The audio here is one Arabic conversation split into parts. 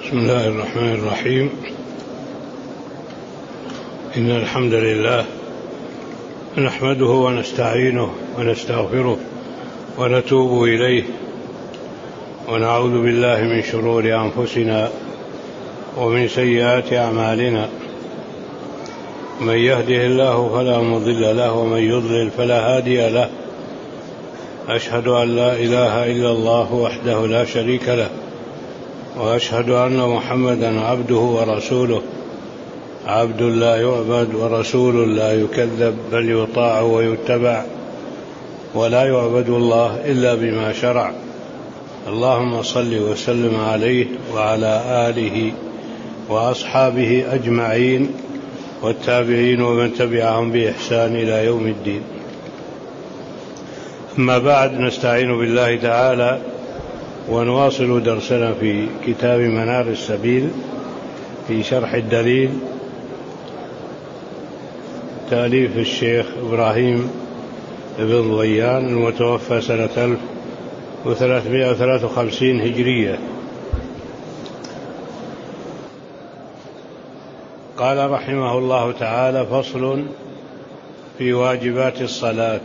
بسم الله الرحمن الرحيم. إن الحمد لله نحمده ونستعينه ونستغفره ونتوب إليه، ونعوذ بالله من شرور أنفسنا ومن سيئات أعمالنا. من يهده الله فلا مضل له ومن يضلل فلا هادي له. أشهد أن لا إله إلا الله وحده لا شريك له، وأشهد أن محمدا عبده ورسوله، عبد لا يعبد ورسول لا يكذب، بل يطاع ويتبع، ولا يعبد الله إلا بما شرع. اللهم صل وسلم عليه وعلى آله وأصحابه أجمعين والتابعين ومن تبعهم بإحسان إلى يوم الدين. أما بعد، نستعين بالله تعالى ونواصل درسنا في كتاب منار السبيل في شرح الدليل، تأليف الشيخ إبراهيم بن ضيان المتوفى سنة 1353 هجرية. قال رحمه الله تعالى: فصل في واجبات الصلاة.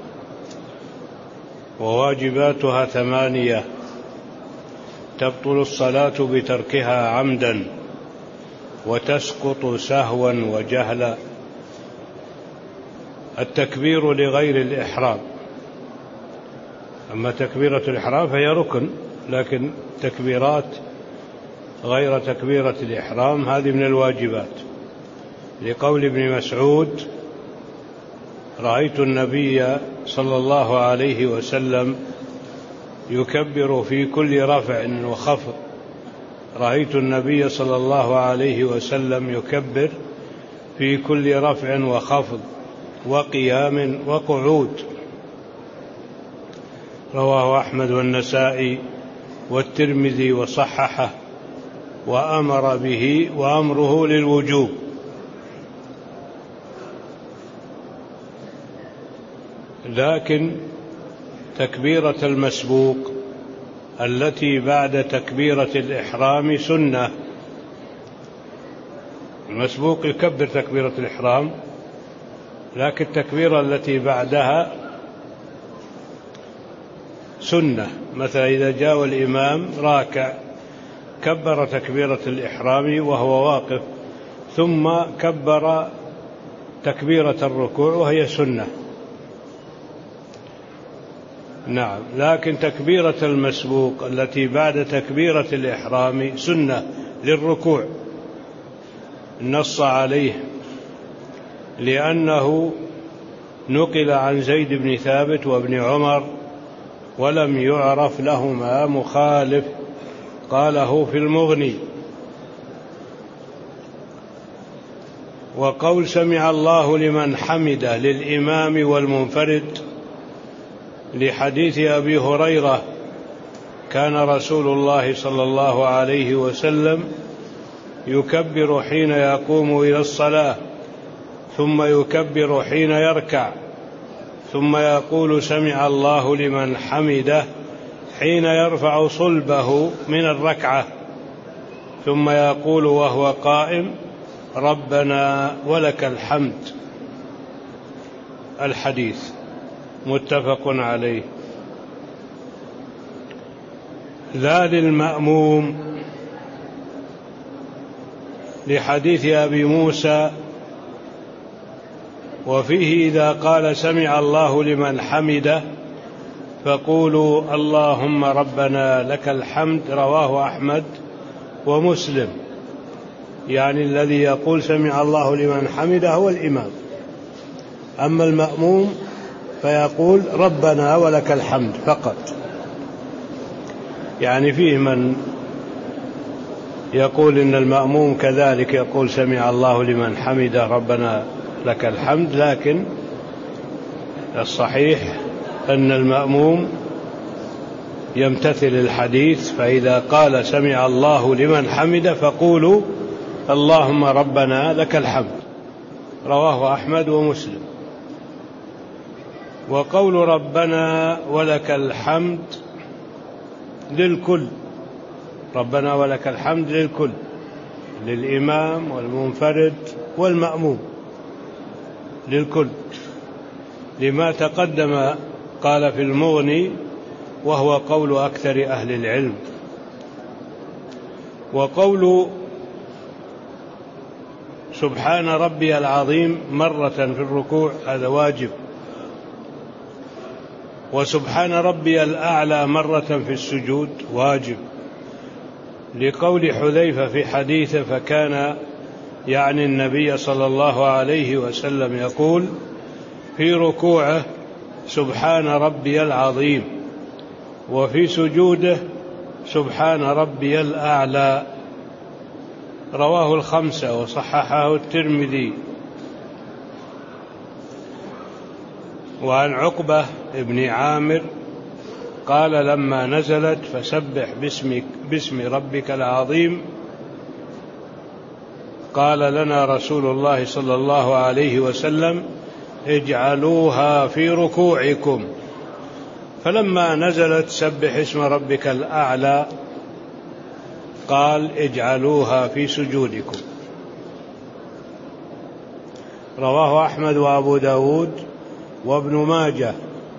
وواجباتها 8: تبطل الصلاة بتركها عمدا، وتسقط سهوا وجهلا. التكبير لغير الإحرام، أما تكبيرة الإحرام فهي ركن، لكن تكبيرات غير تكبيرة الإحرام هذه من الواجبات، لقول ابن مسعود: رأيت النبي صلى الله عليه وسلم يكبر في كل رفع وخفض. رأيت النبي صلى الله عليه وسلم يكبر في كل رفع وخفض وقيام وقعود. رواه أحمد والنسائي والترمذي وصححه، وأمر به وأمره للوجوب. لكن تكبيرة المسبوق التي بعد تكبيرة الإحرام سنة. المسبوق يكبر تكبيرة الإحرام، لكن التكبيرة التي بعدها سنة. مثلا إذا جاء الإمام راكع كبر تكبيرة الإحرام وهو واقف، ثم كبر تكبيرة الركوع وهي سنة. نعم، لكن تكبيرة المسبوق التي بعد تكبيرة الإحرام سنة للركوع، نص عليه لأنه نقل عن زيد بن ثابت وابن عمر ولم يعرف لهما مخالف، قاله في المغني. وقول سمع الله لمن حمده للإمام والمنفرد، لحديث أبي هريرة: كان رسول الله صلى الله عليه وسلم يكبر حين يقوم إلى الصلاة، ثم يكبر حين يركع، ثم يقول سمع الله لمن حمده حين يرفع صلبه من الركعة، ثم يقول وهو قائم: ربنا ولك الحمد. الحديث متفق عليه. لا للمأموم، لحديث أبي موسى: وفيه إذا قال سمع الله لمن حمده فقولوا اللهم ربنا لك الحمد. رواه أحمد ومسلم. يعني الذي يقول سمع الله لمن حمده هو الإمام، أما المأموم فيقول ربنا ولك الحمد فقط. يعني فيه من يقول إن المأموم كذلك يقول سمع الله لمن حمده ربنا لك الحمد، لكن الصحيح أن المأموم يمتثل الحديث، فإذا قال سمع الله لمن حمده فقولوا اللهم ربنا لك الحمد. رواه أحمد ومسلم. وقول ربنا ولك الحمد للكل، ربنا ولك الحمد للكل، للإمام والمنفرد والمأموم، للكل، لما تقدم قال في المغني وهو قول أكثر أهل العلم. وقول سبحان ربي العظيم مرة في الركوع هذا واجب، وسبحان ربي الأعلى مرة في السجود واجب، لقول حذيفة في حديثه فكان يعني النبي صلى الله عليه وسلم يقول في ركوعه سبحان ربي العظيم، وفي سجوده سبحان ربي الأعلى. رواه الخمسة وصححه الترمذي. وعن عقبة بن عامر قال لما نزلت فسبح باسم ربك العظيم قال لنا رسول الله صلى الله عليه وسلم اجعلوها في ركوعكم، فلما نزلت سبح اسم ربك الأعلى قال اجعلوها في سجودكم. رواه أحمد وأبو داود وابن ماجه.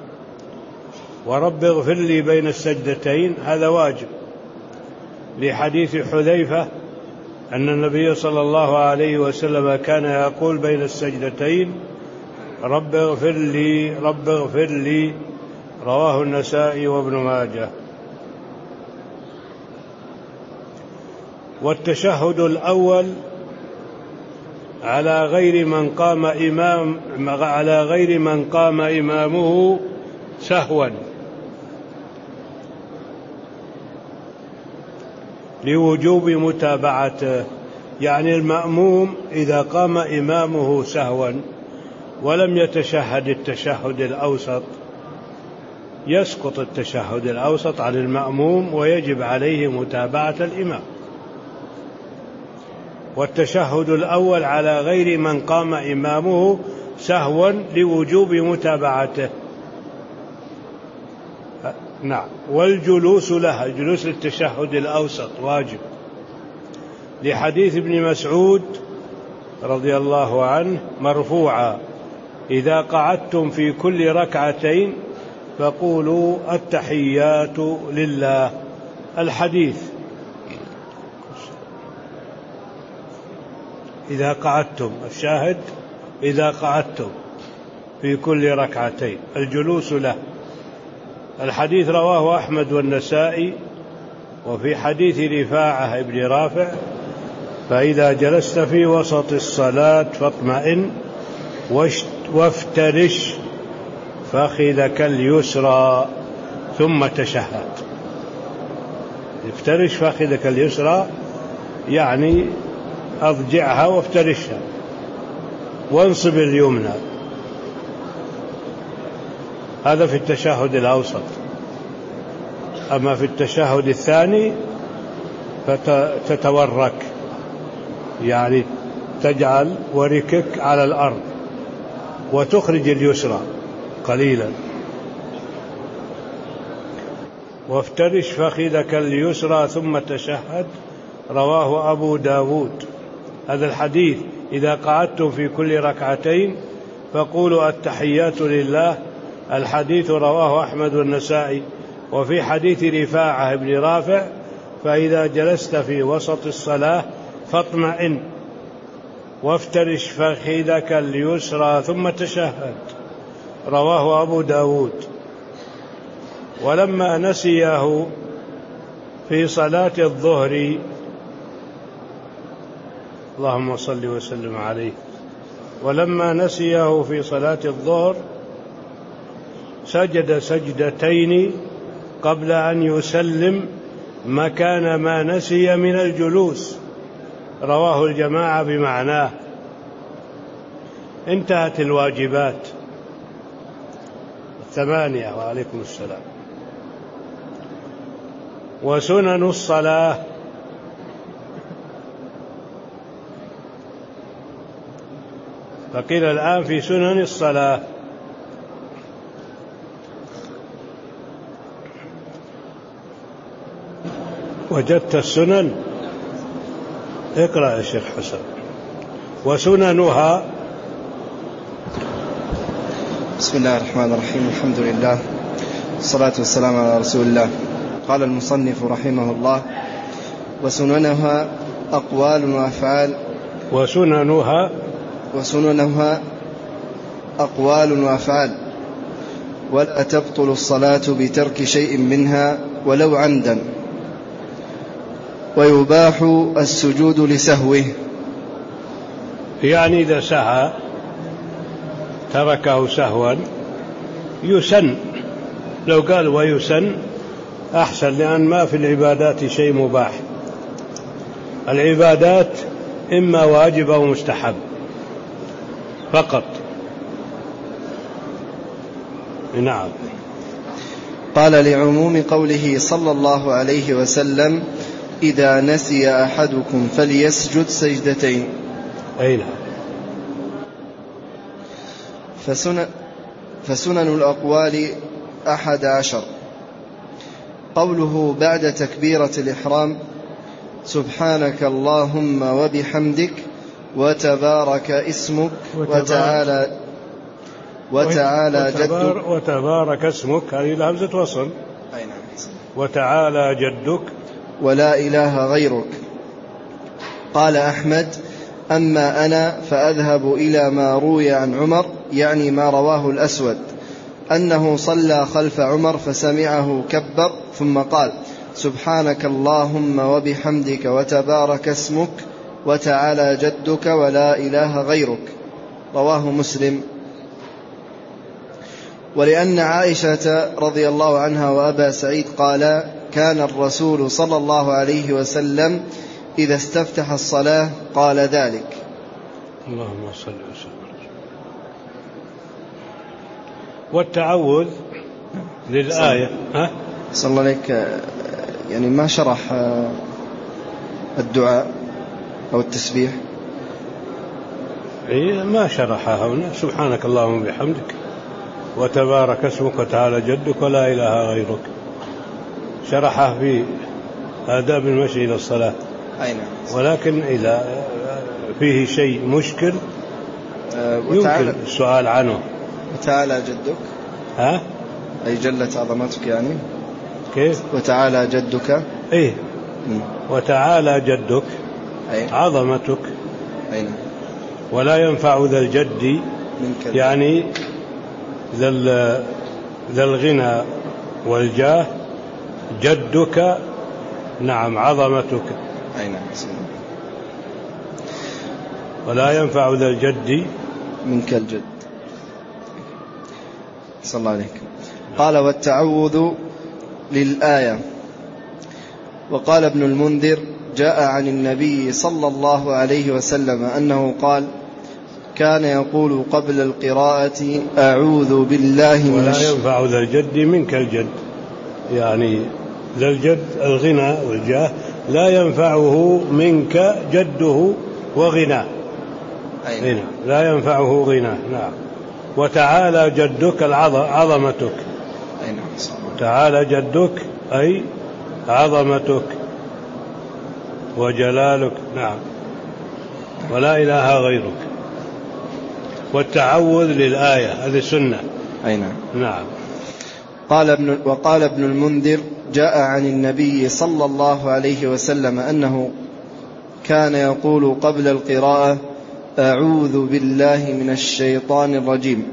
ورب اغفر لي بين السجدتين هذا واجب، لحديث حذيفة أن النبي صلى الله عليه وسلم كان يقول بين السجدتين رب اغفر لي رب اغفر لي. رواه النسائي وابن ماجه. والتشهد الأول على غير من قام إمامه سهوا، لوجوب متابعته، يعني المأموم إذا قام إمامه سهوا ولم يتشهد التشهد الأوسط يسقط التشهد الأوسط عن المأموم ويجب عليه متابعة الإمام. والتشهد الأول على غير من قام إمامه سهوا لوجوب متابعته. نعم. والجلوس له، الجلوس للتشهد الأوسط واجب، لحديث ابن مسعود رضي الله عنه مرفوعا إذا قعدتم في كل ركعتين فقولوا التحيات لله. الحديث إذا قعدتم، الشاهد إذا قعدتم في كل ركعتين، الجلوس له. الحديث رواه أحمد والنسائي. وفي حديث رفاعة ابن رافع فإذا جلست في وسط الصلاة فاطمئن وافترش فخذك اليسرى ثم تشهد. افترش فخذك اليسرى يعني أضجعها وافترشها، وانصب اليمنى. هذا في التشهد الأوسط. أما في التشهد الثاني فتتورك، يعني تجعل وركك على الأرض وتخرج اليسرى قليلا. وافترش فخذك اليسرى ثم تشهد. رواه أبو داود. هذا الحديث إذا قعدتم في كل ركعتين فقولوا التحيات لله. الحديث رواه أحمد والنسائي. وفي حديث رفاعة بن رافع فإذا جلست في وسط الصلاة فاطمئن وافترش فخذك اليسرى ثم تشهد. رواه أبو داود. ولما نسيه في صلاة الظهر، اللهم صل وسلم عليه، ولما نسيه في صلاة الظهر سجد سجدتين قبل أن يسلم مكان ما نسي من الجلوس. رواه الجماعة بمعناه. انتهت الواجبات 8. وعليكم السلام. وسنن الصلاة فقيل الآن في سنن الصلاة. وجدت السنن. اقرأ يا شيخ حسن. وسننها. بسم الله الرحمن الرحيم. الحمد لله والصلاة والسلام على رسول الله. قال المصنف رحمه الله: وسننها أقوال وأفعال. وسننها أقوال وأفعال، ولا تبطل الصلاة بترك شيء منها ولو عمدا، ويباح السجود لسهوه. يعني إذا سهى تركه سهوا يسن. لو قال ويسن أحسن، لأن ما في العبادات شيء مباح. العبادات إما واجب أو مستحب فقط. نعم. قال: لعموم قوله صلى الله عليه وسلم: إذا نسي أحدكم فليسجد سجدتين. أي نعم. فسنن الأقوال 11. قوله بعد تكبيرة الإحرام: سبحانك اللهم وبحمدك وتبارك اسمك وتعالى جدك. وتبارك اسمك، هذه لهمزة وصل. وتعالى جدك ولا إله غيرك. قال أحمد: أما أنا فأذهب إلى ما روي عن عمر، يعني ما رواه الأسود، أنه صلى خلف عمر فسمعه كبر ثم قال: سبحانك اللهم وبحمدك وتبارك اسمك وتعالى جدك ولا إله غيرك. رواه مسلم. ولأن عائشة رضي الله عنها وأبا سعيد قالا: كان الرسول صلى الله عليه وسلم إذا استفتح الصلاة قال ذلك. اللهم صل وسلم. والتعوذ للآية. صلى الله عليك، يعني ما شرح الدعاء أو التسبيح. ما شرحها هنا. سبحانك اللهم وبحمدك وتبارك اسمك وتعالى جدك ولا إله غيرك، شرحها في آداب المشي إلى الصلاة. ولكن إذا فيه شيء مشكل يمكن السؤال عنه. وتعالى جدك أي جلت عظمتك، يعني كيف؟ وتعالى جدك وتعالى جدك عظمتك. ولا ينفع ذا الجد، يعني ذا الغنى والجاه، جدك نعم عظمتك. ولا ينفع ذا الجد منك الجد. صلى الله عليك. قال: والتعوذ للآية. وقال ابن المنذر: جاء عن النبي صلى الله عليه وسلم أنه قال: كان يقول قبل القراءة: أعوذ بالله من ولا ينفع ذا الجد منك الجد، يعني ذا الجد الغنى والجاه لا ينفعه منك جده وغنى. لا ينفعه غنى. نعم. وتعالى جدك عظمتك. تعالى جدك أي عظمتك وجلالك. نعم. ولا إله غيرك. والتعوذ للآية هذه سنة. نعم. وقال ابن المنذر: جاء عن النبي صلى الله عليه وسلم أنه كان يقول قبل القراءة: أعوذ بالله من الشيطان الرجيم.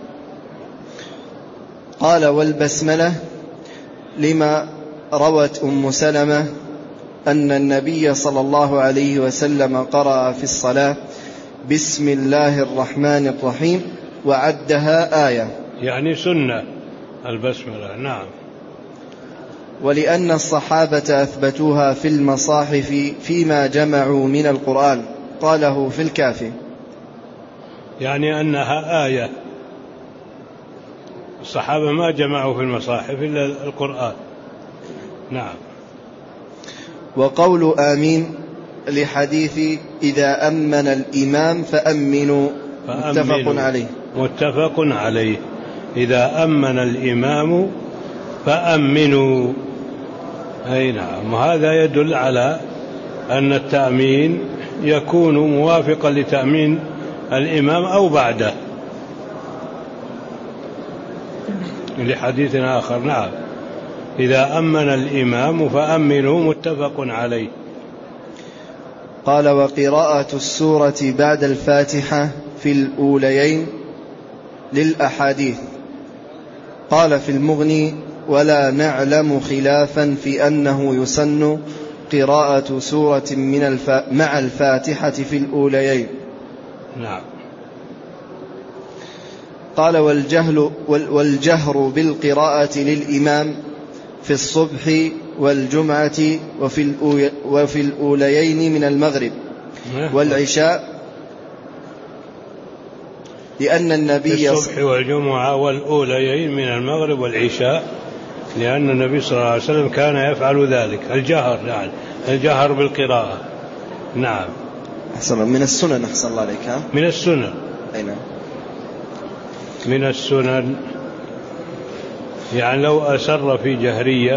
قال: والبسملة لما روت أم سلمة أن النبي صلى الله عليه وسلم قرأ في الصلاة: بسم الله الرحمن الرحيم، وعدها آية، يعني سنة البسملة. نعم. ولأن الصحابة أثبتوها في المصاحف فيما جمعوا من القرآن. قاله في الكافي، يعني أنها آية. الصحابة ما جمعوا في المصاحف إلا القرآن. نعم. وقول آمين لحديث إذا أمن الإمام فأمنوا، متفق عليه. إذا أمن الإمام فأمنوا. أي نعم. وهذا يدل على أن التأمين يكون موافقا لتأمين الإمام أو بعده، لحديث آخر. نعم، إذا أمن الإمام فأمنوا، متفق عليه. قال: وقراءة السورة بعد الفاتحة في الأوليين للأحاديث. قال في المغني: ولا نعلم خلافا في أنه يسن قراءة سورة مع الفاتحة في الأوليين. نعم. قال: والجهر بالقراءة للإمام في الصبح والجمعة وفي الأوليين من المغرب والعشاء، لأن النبي في الصبح والجمعة والأوليين من المغرب والعشاء، لأن النبي صلى الله عليه وسلم كان يفعل ذلك، الجهر، يعني الجهر بالقراءة. نعم. أحسن، من السنن. أحسن الله عليك. من السنن. أي نعم، من السنن. يعني لو أسر في جهرية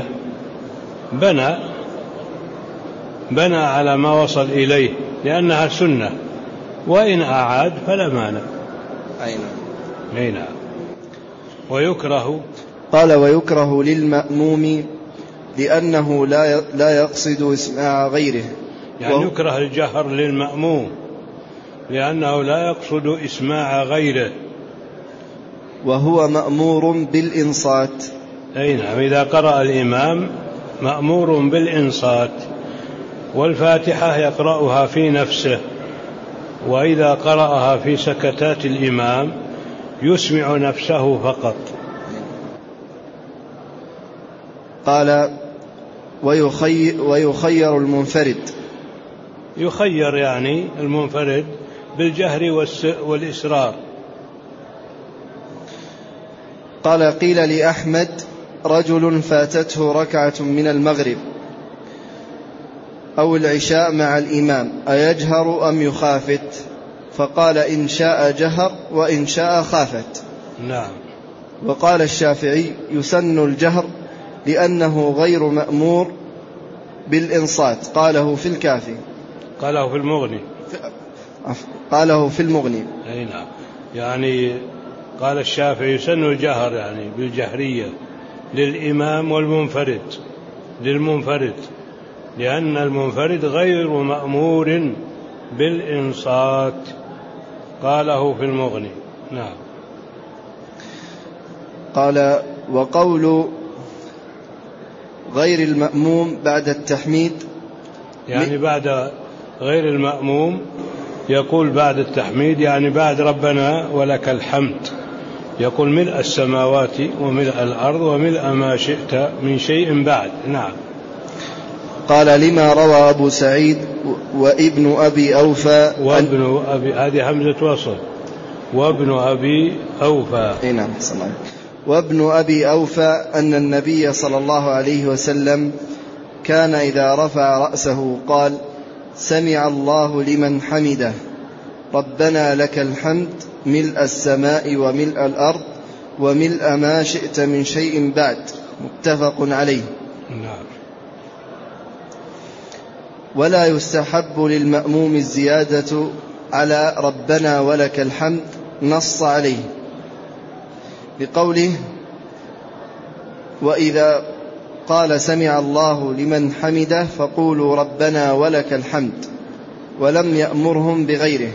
بنى على ما وصل إليه، لأنها سنة، وإن أعاد فلا مانع. أي نعم. ويكره. قال: ويكره للمأموم لأنه لا يقصد إسماع غيره. يعني يكره الجهر للمأموم لأنه لا يقصد إسماع غيره، وهو مأمور بالإنصات. أي نعم. إذا قرأ الإمام مأمور بالإنصات، والفاتحة يقرأها في نفسه، وإذا قرأها في سكتات الإمام يسمع نفسه فقط. قال: ويخير المنفرد. يخير يعني المنفرد بالجهر والإسرار. قال: قيل لأحمد: رجل فاتته ركعة من المغرب أو العشاء مع الإمام، أيجهر أم يخافت؟ فقال: إن شاء جهر وإن شاء خافت. نعم. وقال الشافعي: يسن الجهر لأنه غير مأمور بالإنصات. قاله في الكافي. قاله في المغني. قاله في المغني. أي نعم. يعني قال الشافعي يسن الجهر يعني بالجهرية للإمام للمنفرد، لأن المنفرد غير مأمور بالإنصات. قاله في المغني. نعم. قال: وقول غير المأموم بعد التحميد، يعني بعد غير المأموم يقول بعد التحميد، يعني بعد ربنا ولك الحمد، يقول ملء السماوات وملء الأرض وملء ما شئت من شيء بعد. نعم. قال: لما روى أبو سعيد وابن أبي أوفى وابن أبي، هذه همزة وصل، وابن أبي أوفى. نعم. وابن أبي أوفى أن النبي صلى الله عليه وسلم كان إذا رفع رأسه قال: سمع الله لمن حمده، ربنا لك الحمد، ملء السماء وملء الأرض وملء ما شئت من شيء بعد. متفق عليه. نعم. ولا يستحب للمأموم الزيادة على ربنا ولك الحمد، نص عليه بقوله: وإذا قال سمع الله لمن حمده فقولوا ربنا ولك الحمد، ولم يأمرهم بغيره.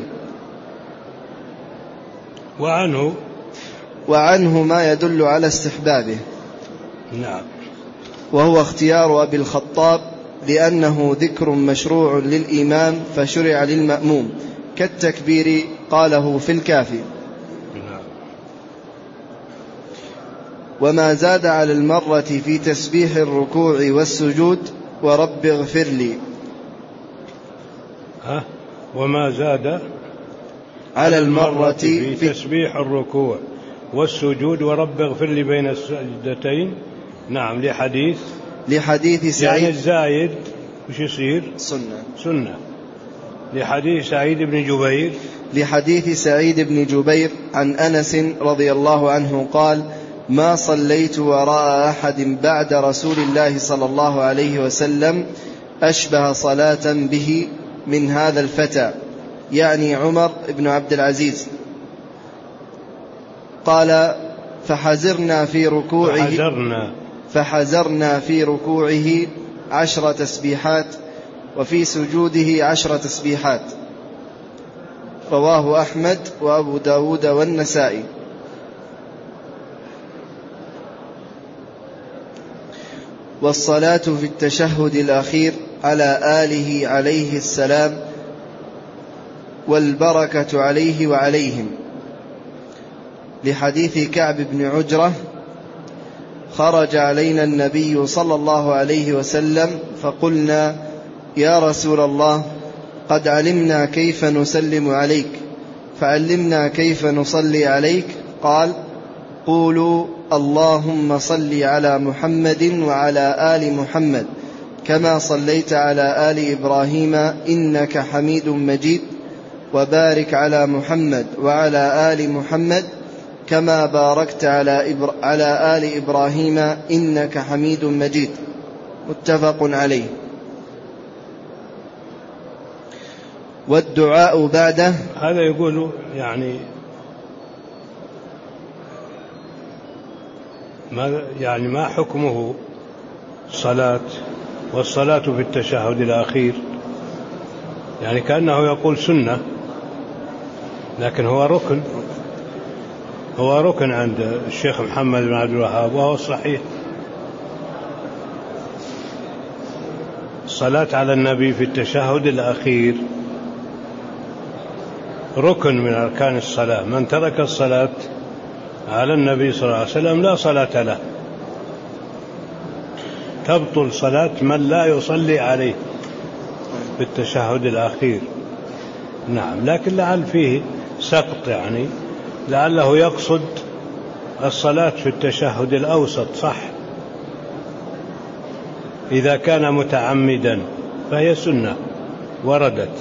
وعنه ما يدل على استحبابه. نعم. وهو اختيار أبي الخطاب، لأنه ذكر مشروع للإمام فشرع للمأموم كالتكبير. قاله في الكافي. وما زاد على المرة في تسبيح الركوع والسجود ورب اغفر لي. وما زاد على المرة في تسبيح الركوع والسجود ورب اغفر لي بين السجدتين. نعم. لحديث سعيد، يعني الزايد وش يصير؟ سنة. لحديث سعيد بن جبير عن أنس رضي الله عنه قال: ما صليت وراء أحد بعد رسول الله صلى الله عليه وسلم أشبه صلاة به من هذا الفتى، يعني عمر بن عبد العزيز. قال فحزرنا في ركوعه 10 تسبيحات وفي سجوده 10 تسبيحات. رواه أحمد وأبو داود والنسائي. والصلاة في التشهد الأخير على آله عليه السلام والبركة عليه وعليهم، لحديث كعب بن عجرة: خرج علينا النبي صلى الله عليه وسلم فقلنا: يا رسول الله، قد علمنا كيف نسلم عليك، فعلمنا كيف نصلي عليك. قال: قولوا اللهم صل على محمد وعلى آل محمد كما صليت على آل إبراهيم إنك حميد مجيد، وبارك على محمد وعلى آل محمد كما باركت على آل إبراهيم إنك حميد مجيد. متفق عليه. والدعاء بعده، هذا يقول ما حكمه الصلاة والصلاة في التشهد الأخير؟ يعني كأنه يقول سنة، لكن هو ركن عند الشيخ محمد بن عبد الوهاب، وهو الصحيح. الصلاة على النبي في التشهد الأخير ركن من أركان الصلاة. من ترك الصلاة على النبي صلى الله عليه وسلم لا صلاة له، تبطل صلاة من لا يصلي عليه في التشهد الأخير. نعم، لكن لعل فيه سقط، يعني لعله يقصد الصلاة في التشهد الأوسط، صح؟ إذا كان متعمدا فهي سنة وردت.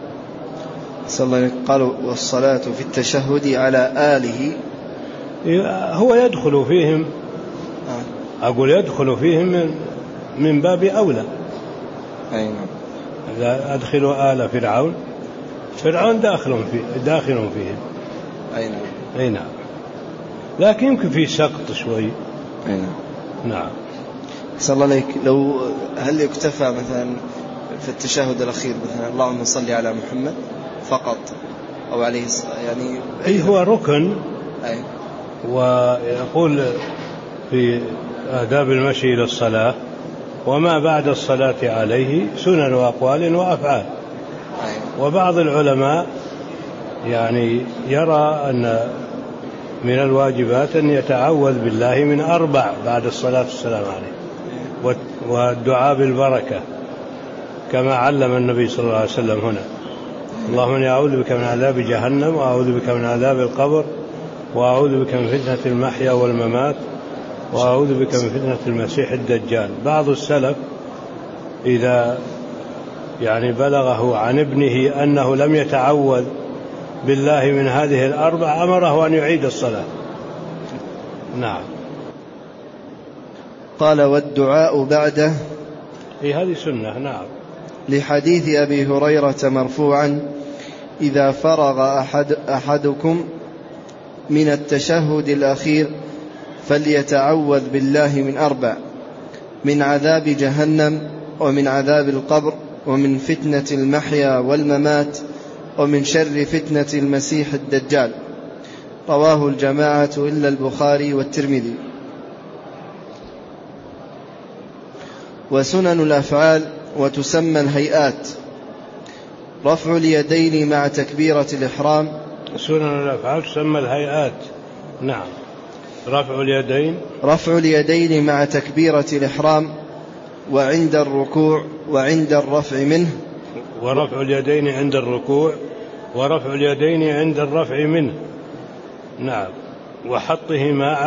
قالوا والصلاة في التشهد على آله، هو يدخل فيهم، أقول يدخل فيهم من باب أولى. أي نعم. إذا أدخلوا آل فرعون داخل فيهم. أي نعم. أي نعم، لكن يمكن في سقط شوي. أي نعم. نعم. صلى الله عليك، هل يكتفى مثلا في التشهد الأخير مثلا اللهم صل على محمد فقط، أو عليه يعني أي هو ركن. أي. ويقول في آداب المشي إلى الصلاة: وما بعد الصلاة عليه سنن وأقوال وأفعال. وبعض العلماء يعني يرى أن من الواجبات أن يتعوذ بالله من 4 بعد الصلاة والسلام عليه، والدعاء بالبركة كما علم النبي صلى الله عليه وسلم هنا: اللهم إني أعوذ بك من عذاب جهنم، وأعوذ بك من عذاب القبر، وأعوذ بك من فتنة المحيا والممات، وأعوذ بك من فتنة المسيح الدجال. بعض السلف إذا يعني بلغه عن ابنه أنه لم يتعوذ بالله من هذه 4 أمره أن يعيد الصلاة. نعم. قال والدعاء بعده، هذه سنة. نعم. لحديث أبي هريرة مرفوعا: إذا فرغ أحدكم من التشهد الأخير فليتعوذ بالله من 4: من عذاب جهنم، ومن عذاب القبر، ومن فتنة المحيا والممات، ومن شر فتنة المسيح الدجال. رواه الجماعة إلا البخاري والترمذي. وسنن الأفعال وتسمى الهيئات: رفع اليدين مع تكبيرة الإحرام. سنن الأفعال تسمى الهيئات. نعم. رفع اليدين مع تكبيرة الإحرام، وعند الركوع، وعند الرفع منه. ورفع اليدين عند الركوع، ورفع اليدين عند الرفع منه. نعم. وحطهما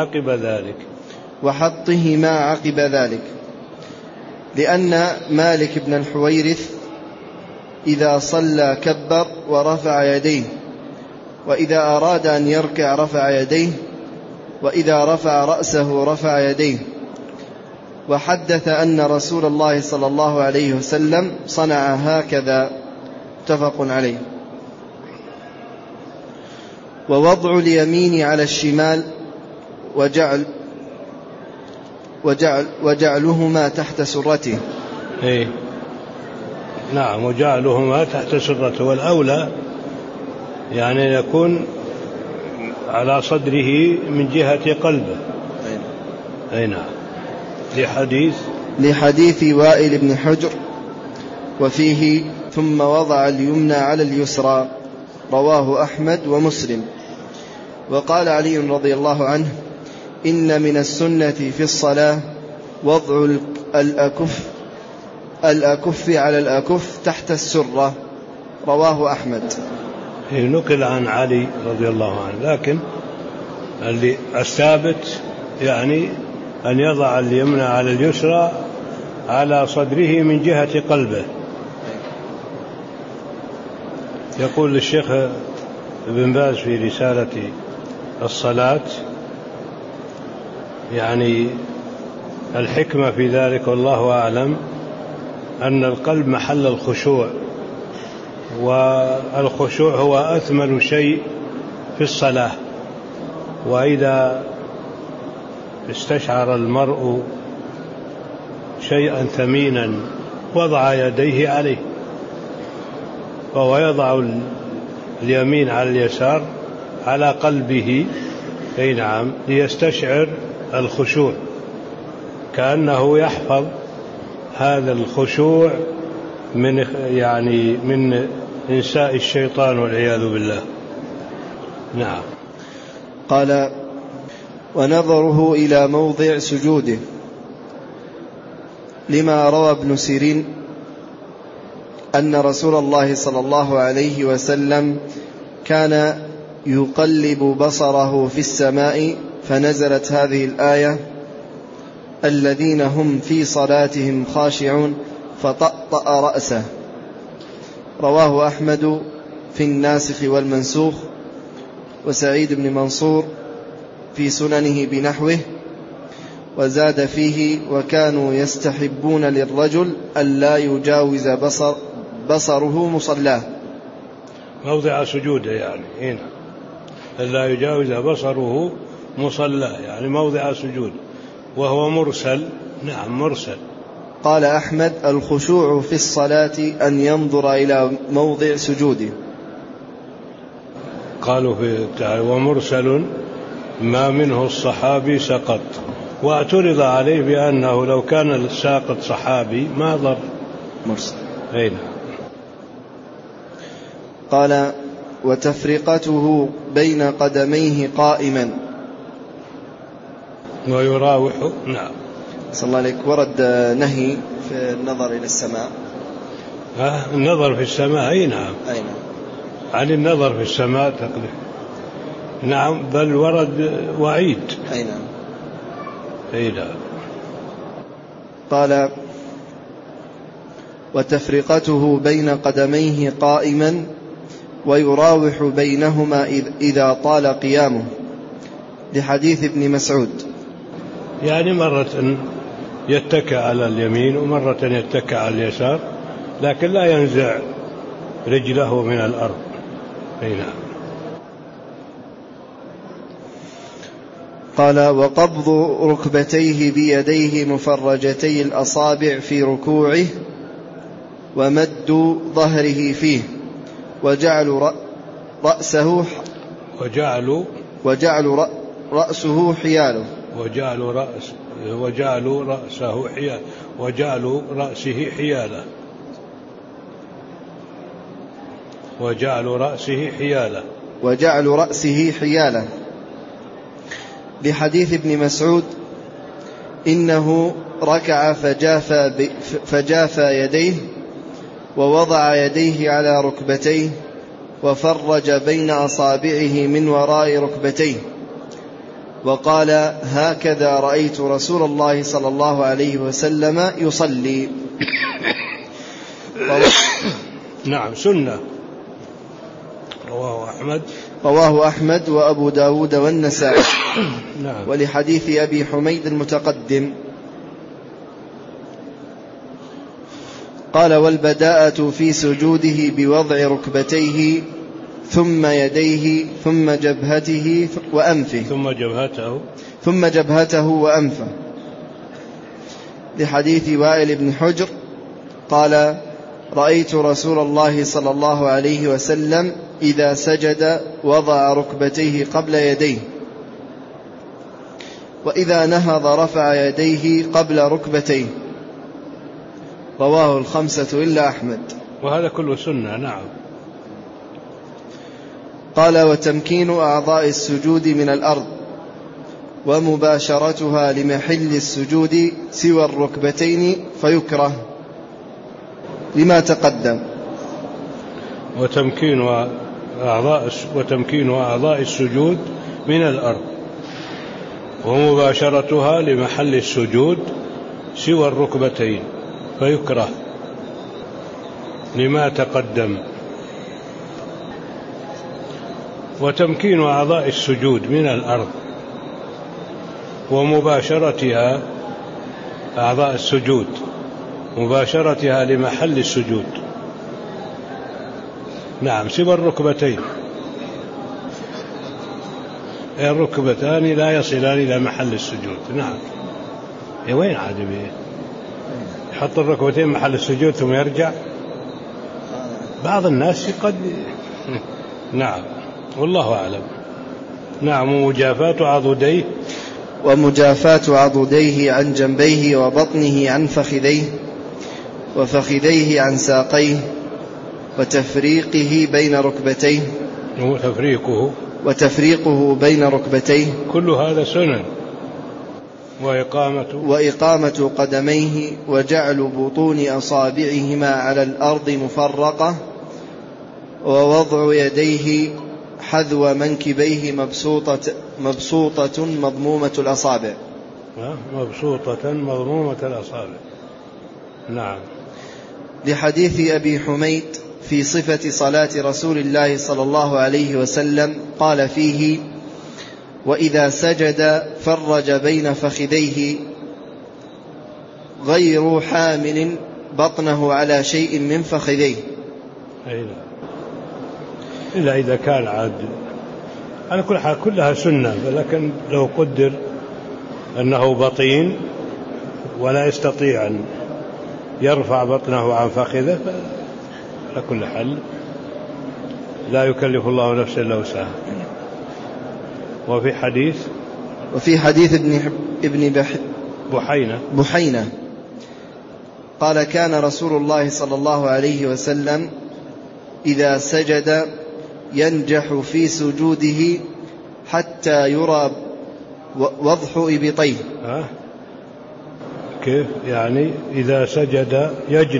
عقب ذلك. لأن مالك بن الحويرث إذا صلى كبر ورفع يديه، وإذا أراد أن يركع رفع يديه، وإذا رفع رأسه رفع يديه. وحدث أن رسول الله صلى الله عليه وسلم صنع هكذا، متفق عليه. ووضع اليمين على الشمال وجعلهما تحت سرته. نعم، وجعلهما تحت سرته، والأولى يعني يكون على صدره من جهة قلبه. أي نعم، لحديث وائل بن حجر، وفيه ثم وضع اليمنى على اليسرى، رواه أحمد ومسلم. وقال علي رضي الله عنه: إن من السنة في الصلاة وضع الأكف على الأكف تحت السرة، رواه أحمد. نقل عن علي رضي الله عنه، لكن اللي الثابت يعني أن يضع اليمنى على اليسرى على صدره من جهة قلبه. يقول الشيخ ابن باز في رسالة الصلاة يعني الحكمة في ذلك والله أعلم أن القلب محل الخشوع، والخشوع هو أثمن شيء في الصلاة، وإذا استشعر المرء شيئا ثمينا وضع يديه عليه، فهو يضع اليمين على اليسار على قلبه، أي نعم، ليستشعر الخشوع، كأنه يحفظ هذا الخشوع من إنساء الشيطان والعياذ بالله. نعم. قال: ونظره إلى موضع سجوده، لما روى ابن سيرين أن رسول الله صلى الله عليه وسلم كان يقلب بصره في السماء، فنزلت هذه الآية: الذين هم في صلاتهم خاشعون، فطأطأ رأسه. رواه أحمد في الناسخ والمنسوخ، وسعيد بن منصور في سننه بنحوه، وزاد فيه: وكانوا يستحبون للرجل ألا يجاوز بصره مصلاه، موضع سجوده، يعني هنا ألا يجاوز بصره مصلاه، يعني موضع سجود، وهو مرسل. نعم، مرسل. قال أحمد: الخشوع في الصلاة أن ينظر إلى موضع سجوده. قالوا في ومرسل ما منه الصحابي سقط، واعترض عليه بأنه لو كان الساقط صحابي ما ضر مرسل. أين. قال: وتفرقته بين قدميه قائما ويراوح. نعم. صلى الله عليك. ورد نهي في النظر إلى السماء. النظر في السماء. أي نعم. عن النظر في السماء تقليد. نعم، بل ورد وعيد. أي نعم. أي نعم. قال: وتفرقته بين قدميه قائما ويراوح بينهما إذا طال قيامه، لحديث ابن مسعود. يعني مرة يتكئ على اليمين ومرة يتكئ على اليسار، لكن لا ينزع رجله من الأرض. أي نعم. قال: وقبض ركبتيه بيديه مفرجتي الأصابع في ركوعه، ومد ظهره فيه، وجعل رأسه حياله، وجعل رأسه حياله، لحديث ابن مسعود: إنه ركع فجافى يديه، ووضع يديه على ركبتيه، وفرج بين أصابعه من وراء ركبتيه، وقال: هكذا رأيت رسول الله صلى الله عليه وسلم يصلي. نعم، سنة رواه أحمد وأبو داود والنسائي. نعم. ولحديث أبي حميد المتقدم قال: والبداءة في سجوده بوضع ركبتيه ثم يديه ثم جبهته وأنفه ثم جبهته وأنفه. لحديث وائل بن حجر قال: رأيت رسول الله صلى الله عليه وسلم إذا سجد وضع ركبتيه قبل يديه، وإذا نهض رفع يديه قبل ركبتيه. رواه الخمسة إلا أحمد. وهذا كله سنة. نعم. قال: وتمكين أعضاء السجود من الأرض ومباشرتها لمحل السجود سوى الركبتين فيكره لما تقدم. وتمكين أعضاء السجود من الأرض ومباشرتها لمحل السجود سوى الركبتين فيكره لما تقدم. وتمكين أعضاء السجود من الأرض ومباشرتها أعضاء السجود مباشرتها لمحل السجود. نعم. سوى الركبتين، الركبتان لا يصلان إلى محل السجود. نعم. وين عاد يحط الركبتين محل السجود ثم يرجع؟ بعض الناس قد نعم. والله أعلم. نعم. ومجافاة عضديه عن جنبيه وبطنه عن فخذيه وفخذيه عن ساقيه وتفريقه بين ركبتيه كل هذا سنن. وإقامة قدميه وجعل بطون أصابعهما على الأرض مفرقة ووضع يديه حذو منكبيه مبسوطة مضمومة الأصابع. نعم. لحديث أبي حميد في صفة صلاة رسول الله صلى الله عليه وسلم قال فيه: وإذا سجد فرج بين فخذيه غير حامل بطنه على شيء من فخذيه. إلا إذا كان عاد على كل حال كلها سنة، لكن لو قدر أنه بطين ولا يستطيع أن يرفع بطنه عن فخذه على كل حال لا يكلف الله نفسا إلا وسعها. وفي حديث ابن بحينة قال: كان رسول الله صلى الله عليه وسلم إذا سجد ينجح في سجوده حتى يرى وضح إبطيه. كيف يعني؟ إذا سجد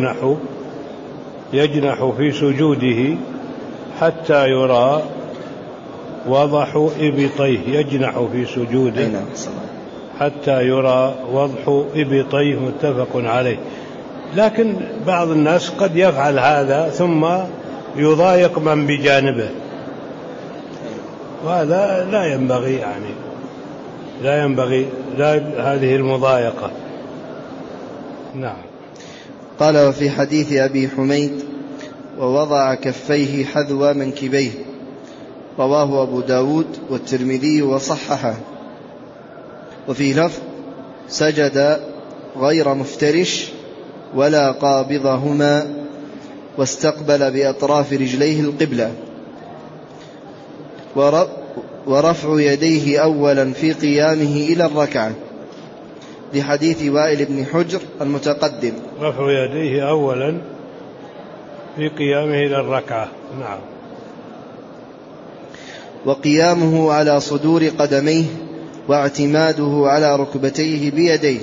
يجنح في سجوده حتى يرى وضح إبطيه. يجنح في سجوده حتى يرى وضح إبطيه. متفق عليه. لكن بعض الناس قد يفعل هذا ثم يضايق من بجانبه، وهذا لا ينبغي هذه المضايقة. نعم. قال: وفي حديث أبي حميد: ووضع كفيه حذو منكبيه. رواه أبو داود والترمذي وصححه. وفي لفظ: سجد غير مفترش ولا قابضهما واستقبل بأطراف رجليه القبلة. ورفع يديه أولا في قيامه إلى الركعة. لحديث وائل بن حجر المتقدم. رفع يديه أولا في قيامه إلى الركعة. نعم. وقيامه على صدور قدميه واعتماده على ركبتيه بيديه.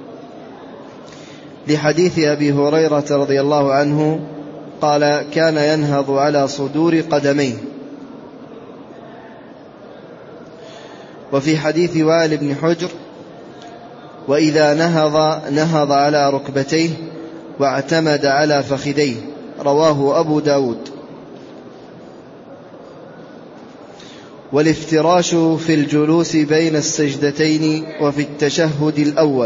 لحديث أبي هريرة رضي الله عنه قال: كان ينهض على صدور قدميه. وفي حديث وائل بن حجر: وإذا نهض على ركبتيه واعتمد على فخذيه. رواه أبو داود. والافتراش في الجلوس بين السجدتين وفي التشهد الأول،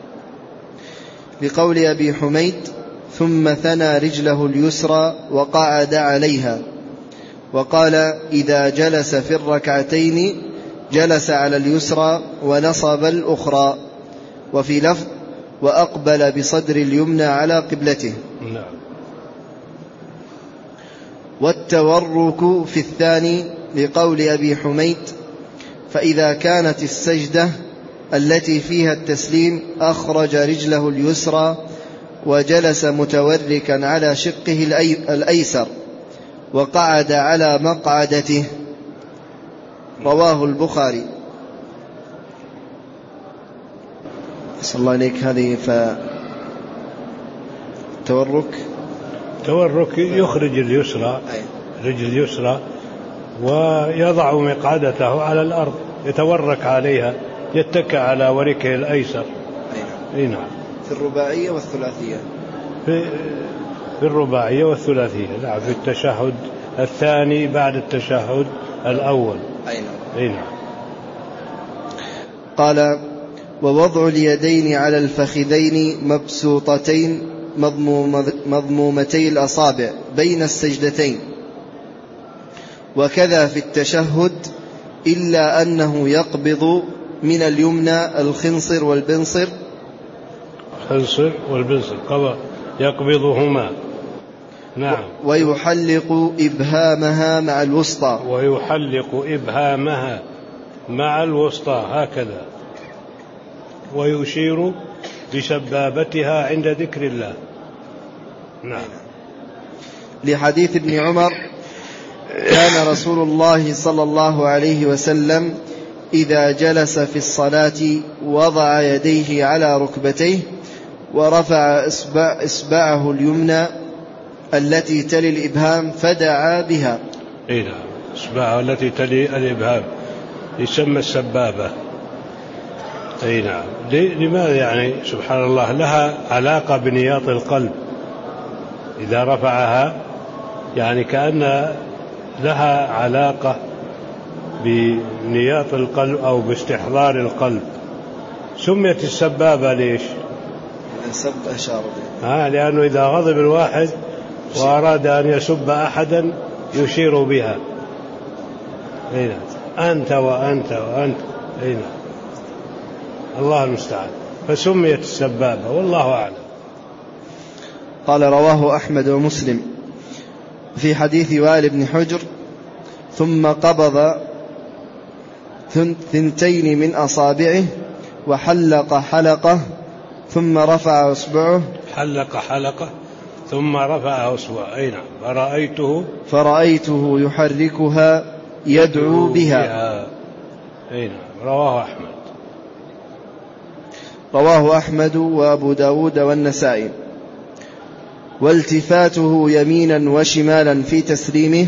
لقول أبي حميد: ثم ثنى رجله اليسرى وقعد عليها. وقال: إذا جلس في الركعتين جلس على اليسرى ونصب الأخرى. وفي لفظ: وأقبل بصدر اليمنى على قبلته. والتورك في الثاني، لقول أبي حميد: فإذا كانت السجدة التي فيها التسليم أخرج رجله اليسرى وجلس متوركا على شقه الأيسر وقعد على مقعدته. رواه البخاري. صلى الله عليك. هذه تورك يخرج اليسرى، رجل اليسرى، ويضع مقعدته على الأرض يتورك عليها، يتكى على وركه الأيسر. نعم. في الرباعية والثلاثية. في الرباعية والثلاثية. نعم. في التشهد الثاني بعد التشهد الأول. نعم. قال: ووضع اليدين على الفخذين مبسوطتين مضمومتي الأصابع بين السجدتين، وكذا في التشهد، إلا أنه يقبض من اليمنى الخنصر والبنصر. الخنصر والبنصر يقبضهما. نعم. ويحلق إبهامها مع الوسطى. ويحلق إبهامها مع الوسطى هكذا، ويشير بسبابتها عند ذكر الله. نعم. لحديث ابن عمر: كان رسول الله صلى الله عليه وسلم إذا جلس في الصلاة وضع يديه على ركبتيه ورفع إصبعه اليمنى التي تلي الإبهام فدعا بها. إصبعه التي تلي الإبهام يسمى السبابة. نعم. لماذا؟ يعني سبحان الله، لها علاقة بنياط القلب. إذا رفعها يعني كأن لها علاقة بنياط القلب أو باستحضار القلب. سميت السبابة ليش؟ سب أشار. لأنه إذا غضب الواحد وأراد أن يسب أحدا يشير بها. أنت وأنت وأنت. الله المستعان. فسميت السبابة، والله أعلم. قال: رواه أحمد ومسلم في حديث وائل بن حجر: ثم قبض 2 من أصابعه وحلق حلقة ثم رفع أصبعه. حلق حلقة ثم رفع أصبعه. فرأيته يحركها يدعو بها. رواه أحمد وأبو داود والنسائي. والتفاته يمينا وشمالا في تسليمه،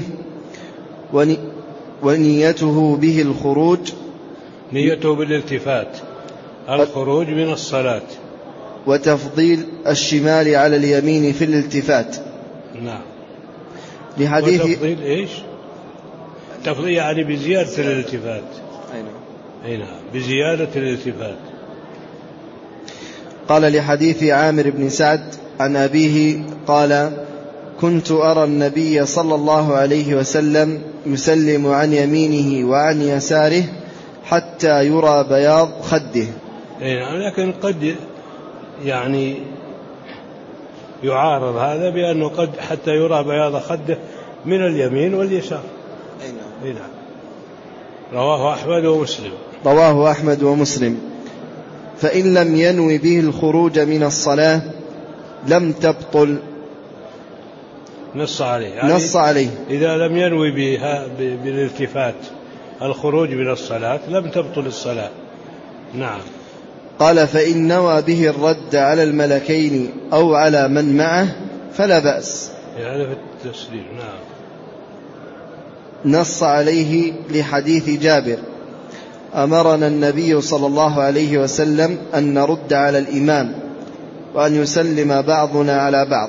ونيته به الخروج. نيته بالالتفات الخروج من الصلاة، وتفضيل الشمال على اليمين في الالتفات. نعم. لحديث وتفضيل إيش؟ تفضيل يعني بزيادة الالتفات. نعم. بزيادة الالتفات. قال: لحديث عامر بن سعد عن أبيه قال: كنت أرى النبي صلى الله عليه وسلم يسلم عن يمينه وعن يساره حتى يرى بياض خده. لكن قد يعني يعارض هذا بأنه قد حتى يرى بياض خده من اليمين واليسار. رواه أحمد ومسلم. فإن لم ينوي به الخروج من الصلاة لم تبطل. نص عليه. إذا لم ينوي بها بالالتفات الخروج من الصلاة لم تبطل الصلاة. نعم. قال: فإن نوى به الرد على الملكين أو على من معه فلا بأس. يعني في التسليم. نعم. نص عليه لحديث جابر: أمرنا النبي صلى الله عليه وسلم أن نرد على الإمام وأن يسلم بعضنا على بعض.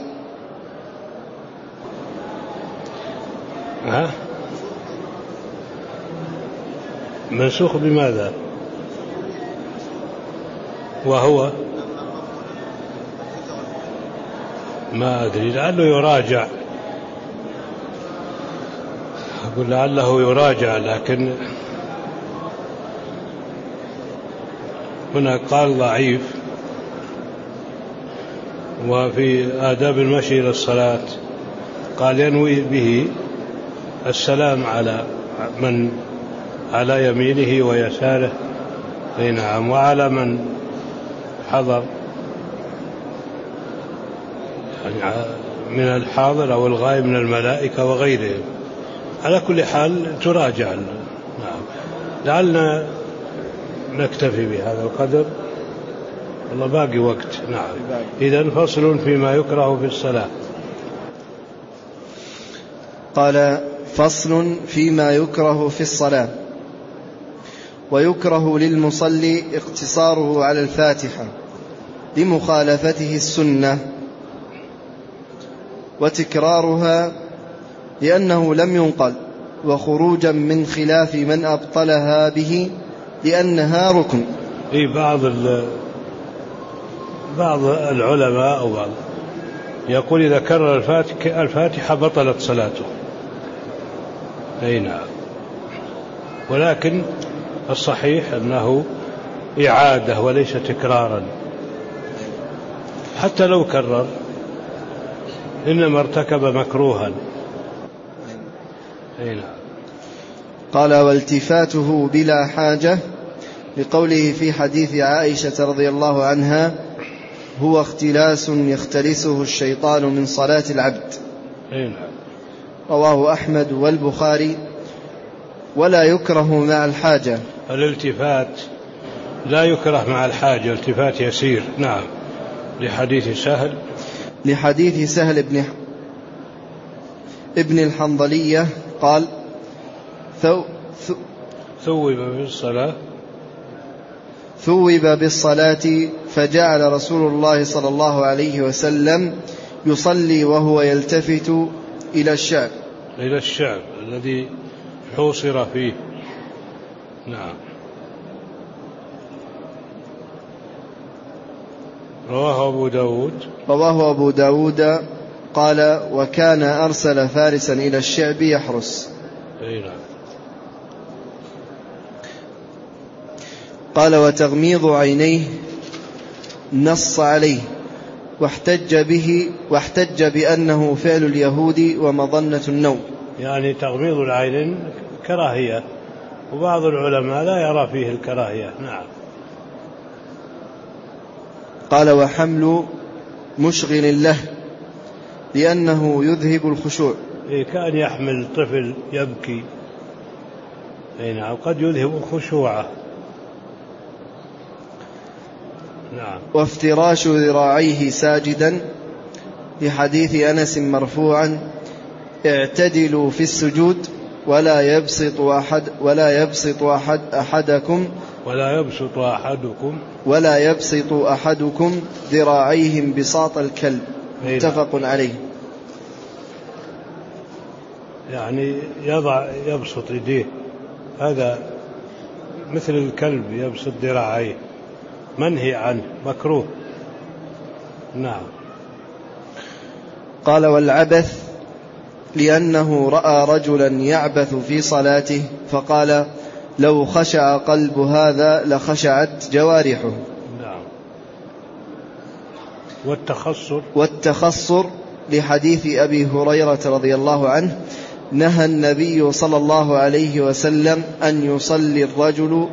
منسوخ بماذا؟ وهو ما أدري، لعله يراجع، أقول لعله يراجع، لكن هنا قال ضعيف. وفي آداب المشي إلى الصلاة قال ينوي به السلام على من على يمينه ويساره، نعم، وعلى من حضر يعني من الحاضر أو الغائب من الملائكة وغيرهم. على كل حال تراجع. نعم، لعلنا نكتفي بهذا القدر، والله باقي وقت. نعم. إذن فصل فيما يكره في الصلاة. قال: فصل فيما يكره في الصلاة. ويكره للمصلي اقتصاره على الفاتحة لمخالفته السنة، وتكرارها لأنه لم ينقل، وخروجا من خلاف من أبطلها به لأنها ركن. بعض العلماء أو بعض يقول إذا كرر الفاتحة بطلت صلاته. أي نعم، ولكن الصحيح أنه إعادة وليس تكرارا، حتى لو كرر إنما ارتكب مكروها. أي نعم. قال: والتفاته بلا حاجة لقوله في حديث عائشة رضي الله عنها: هو اختلاس يختلسه الشيطان من صلاة العبد. أي نعم. رواه أحمد والبخاري. ولا يكره مع الحاجة. الالتفات لا يكره مع الحاجة، التفات يسير. نعم، لحديث سهل ابن الحنظلية قال: ثوب بالصلاة فجعل رسول الله صلى الله عليه وسلم يصلي وهو يلتفت إلى الشعب الذي حوصر فيه. نعم. رواه أبو داود قال: وكان أرسل فارسا إلى الشعب يحرس. نعم. قال: وتغميض عينيه نص عليه واحتج بأنه فعل اليهود ومظنة النوم. يعني تغميض العين كراهية، وبعض العلماء لا يرى فيه الكراهية. نعم. قال: وحمل مشغل له لأنه يذهب الخشوع. كأن يحمل طفل يبكي. نعم، قد يذهب خشوعه. نعم. وافتراش ذراعيه ساجدا لحديث أنس مرفوعا: اعتدلوا في السجود ولا يبسط أحدكم ذراعيهم بساط الكلب. متفق عليه. يعني يبسط يديه، هذا مثل الكلب يبسط ذراعيه، منهي عنه، مكروه. نعم. قال: والعبث لأنه رأى رجلا يعبث في صلاته فقال: لو خشع قلب هذا لخشعت جوارحه. نعم. والتخصر لحديث أبي هريرة رضي الله عنه: نهى النبي صلى الله عليه وسلم أن يصلي الرجل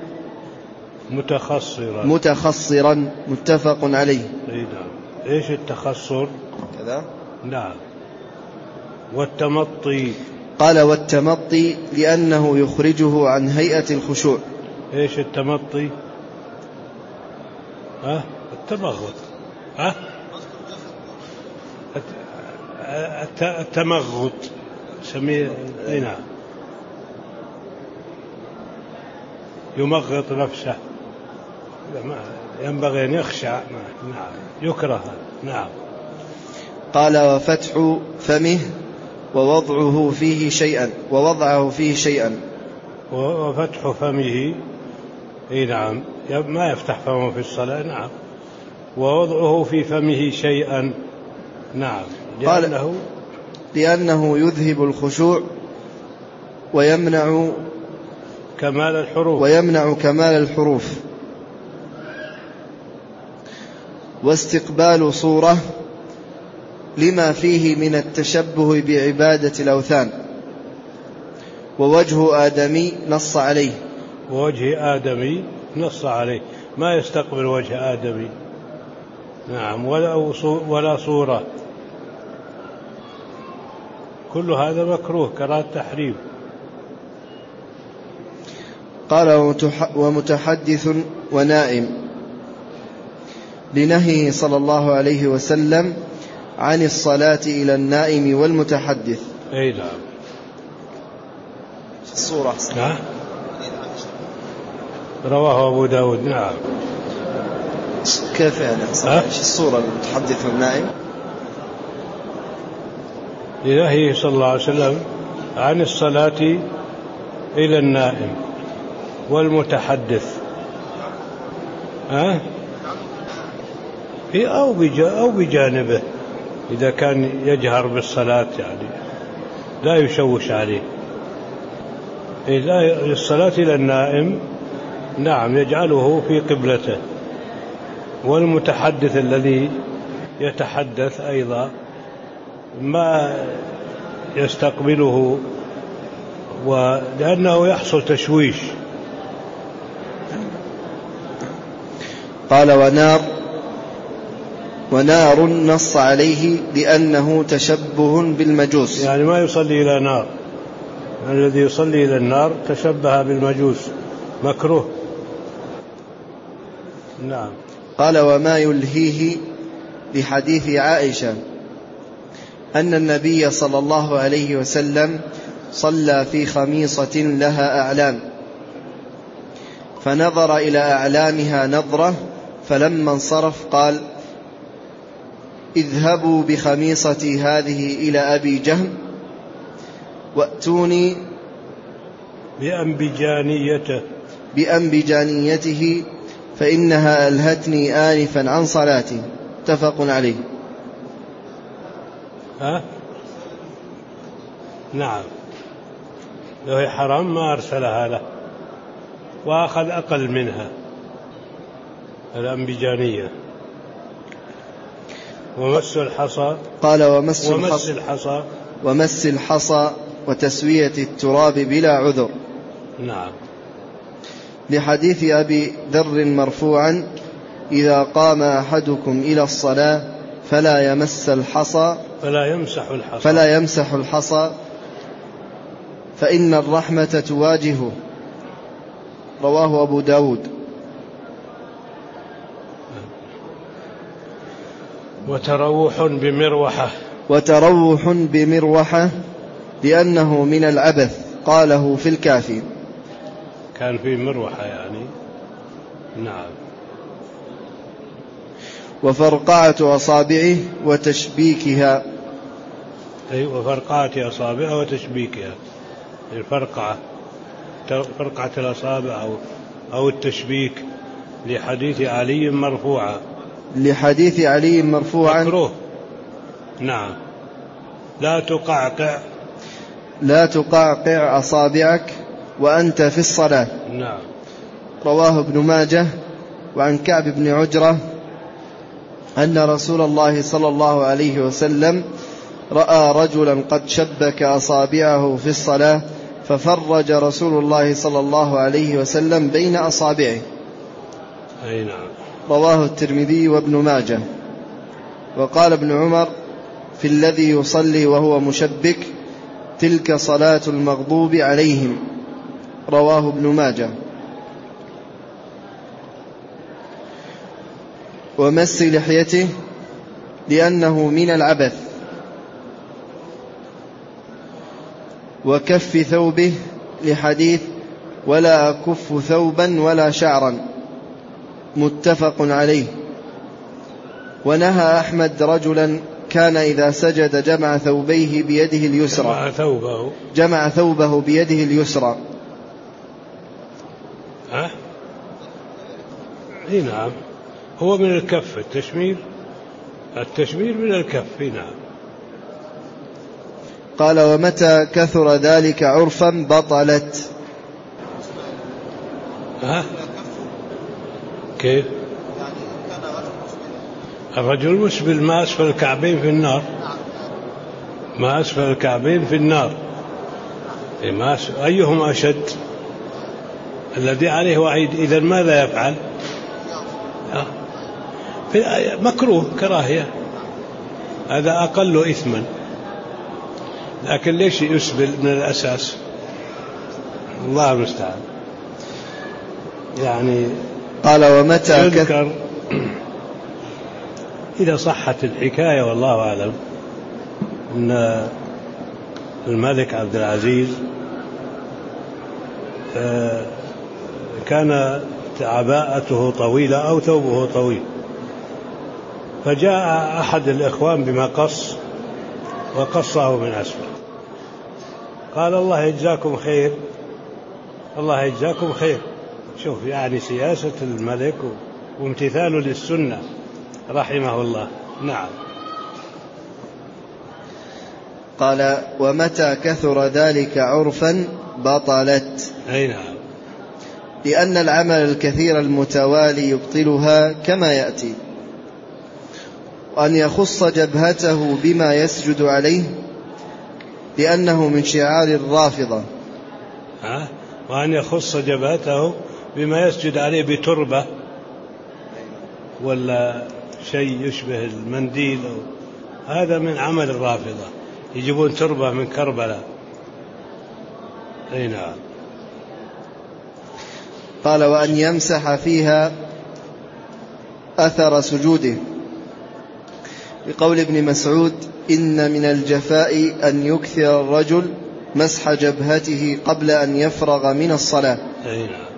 متخصرا. متفق عليه. نعم. إيش التخصر؟ كذا. نعم. والتمطي. قال: والتمطي لأنه يخرجه عن هيئة الخشوع. إيش التمطي؟ التمغط. التمغط سميه. نعم. يمغط نفسه، ينبغي أن يخشع. نعم، يكره. نعم. قال: وفتح فمه ووضعه فيه شيئا وفتح فمه، اي نعم، ما يفتح فمه في الصلاة، نعم، ووضعه في فمه شيئا، نعم، لأنه يذهب الخشوع ويمنع كمال الحروف. واستقبال صورة لما فيه من التشبه بعبادة الأوثان. ووجه آدمي نص عليه، ووجه آدمي نص عليه، ما يستقبل وجه آدمي، نعم، ولا صورة، كل هذا مكروه كراهة تحريم. قال ومتحدث ونائم، لنهيه صلى الله عليه وسلم عن الصلاة إلى النائم والمتحدث. أي نعم. الصورة رواه أبو داود. نعم. كيف يعني الصورة المتحدث والنائم؟ لنهيه صلى الله عليه وسلم عن الصلاة إلى النائم والمتحدث، أو بجانبه إذا كان يجهر بالصلاة، يعني لا يشوش عليه. الصلاة إلى النائم، نعم، يجعله في قبلته، والمتحدث الذي يتحدث أيضا ما يستقبله، لأنه يحصل تشويش. قال ونار نص عليه لأنه تشبه بالمجوس، يعني ما يصلي إلى نار، الذي يصلي إلى النار تشبه بالمجوس، مكروه. نعم. قال وما يلهيه لحديث عائشة أن النبي صلى الله عليه وسلم صلى في خميصة لها أعلام، فنظر إلى أعلامها نظرة، فلما انصرف قال: اذهبوا بخميصتي هذه إلى أبي جهم وأتوني بأنبجانيته فإنها ألهتني آنفا عن صلاتي. متفق عليه. نعم، لو هي حرام ما أرسلها له، وأخذ أقل منها الأنبجانية. ومس الحصى، قال ومس الحصى وتسوية التراب بلا عذر. نعم. لحديث أبي ذر مرفوعا: إذا قام أحدكم إلى الصلاة فلا يمسح الحصى فإن الرحمة تواجهه. رواه أبو داود. وتروح بمروحة لأنه من العبث، قاله في الكافي. كان في مروحة يعني. نعم. وفرقعة أصابعه وتشبيكها. وفرقعة أصابعه وتشبيكها، فرقعة الأصابع أو التشبيك، لحديث علي مرفوعا مكروه. نعم. لا تقعقع أصابعك وأنت في الصلاة. نعم. رواه ابن ماجه. وعن كعب بن عجرة أن رسول الله صلى الله عليه وسلم رأى رجلا قد شبك أصابعه في الصلاة، ففرج رسول الله صلى الله عليه وسلم بين أصابعه. أي نعم. رواه الترمذي وابن ماجه. وقال ابن عمر في الذي يصلي وهو مشبك: تلك صلاة المغضوب عليهم. رواه ابن ماجه. ومس لحيته لأنه من العبث. وكف ثوبه لحديث: ولا أكف ثوبا ولا شعرا. متفق عليه. ونهى أحمد رجلا كان إذا سجد جمع ثوبه بيده اليسرى. اي نعم، هو من الكف التشمير من الكف. نعم. قال ومتى كثر ذلك عرفا بطلت. كيف؟ الرجل مسبل ما أسفل الكعبين في النار، ما أسفل الكعبين في النار. أيهم أشد؟ الذي عليه وعيد. إذن ماذا يفعل؟ مكروه كراهية، هذا أقل إثما. لكن ليش يسبل من الأساس؟ الله المستعان. يعني قال ومتى يذكر إذا صحت الحكاية والله أعلم أن الملك عبد العزيز كان عباءته طويلة أو ثوبه طويل، فجاء أحد الإخوان بمقص وقصه من أسفل، قال الله يجزاكم خير، الله يجزاكم خير. شوف يعني سياسة الملك وامتثاله للسنة رحمه الله. نعم. قال ومتى كثر ذلك عرفا بطلت. أي نعم. لأن العمل الكثير المتوالي يبطلها كما يأتي. وأن يخص جبهته بما يسجد عليه لأنه من شعار الرافضة. وأن يخص جبهته بما يسجد عليه بتربة ولا شيء يشبه المنديل، هذا من عمل الرافضة، يجيبون تربة من كربلاء. أي نعم. قال وأن يمسح فيها أثر سجوده، بقول ابن مسعود إن من الجفاء أن يكثر الرجل مسح جبهته قبل أن يفرغ من الصلاة. أي نعم.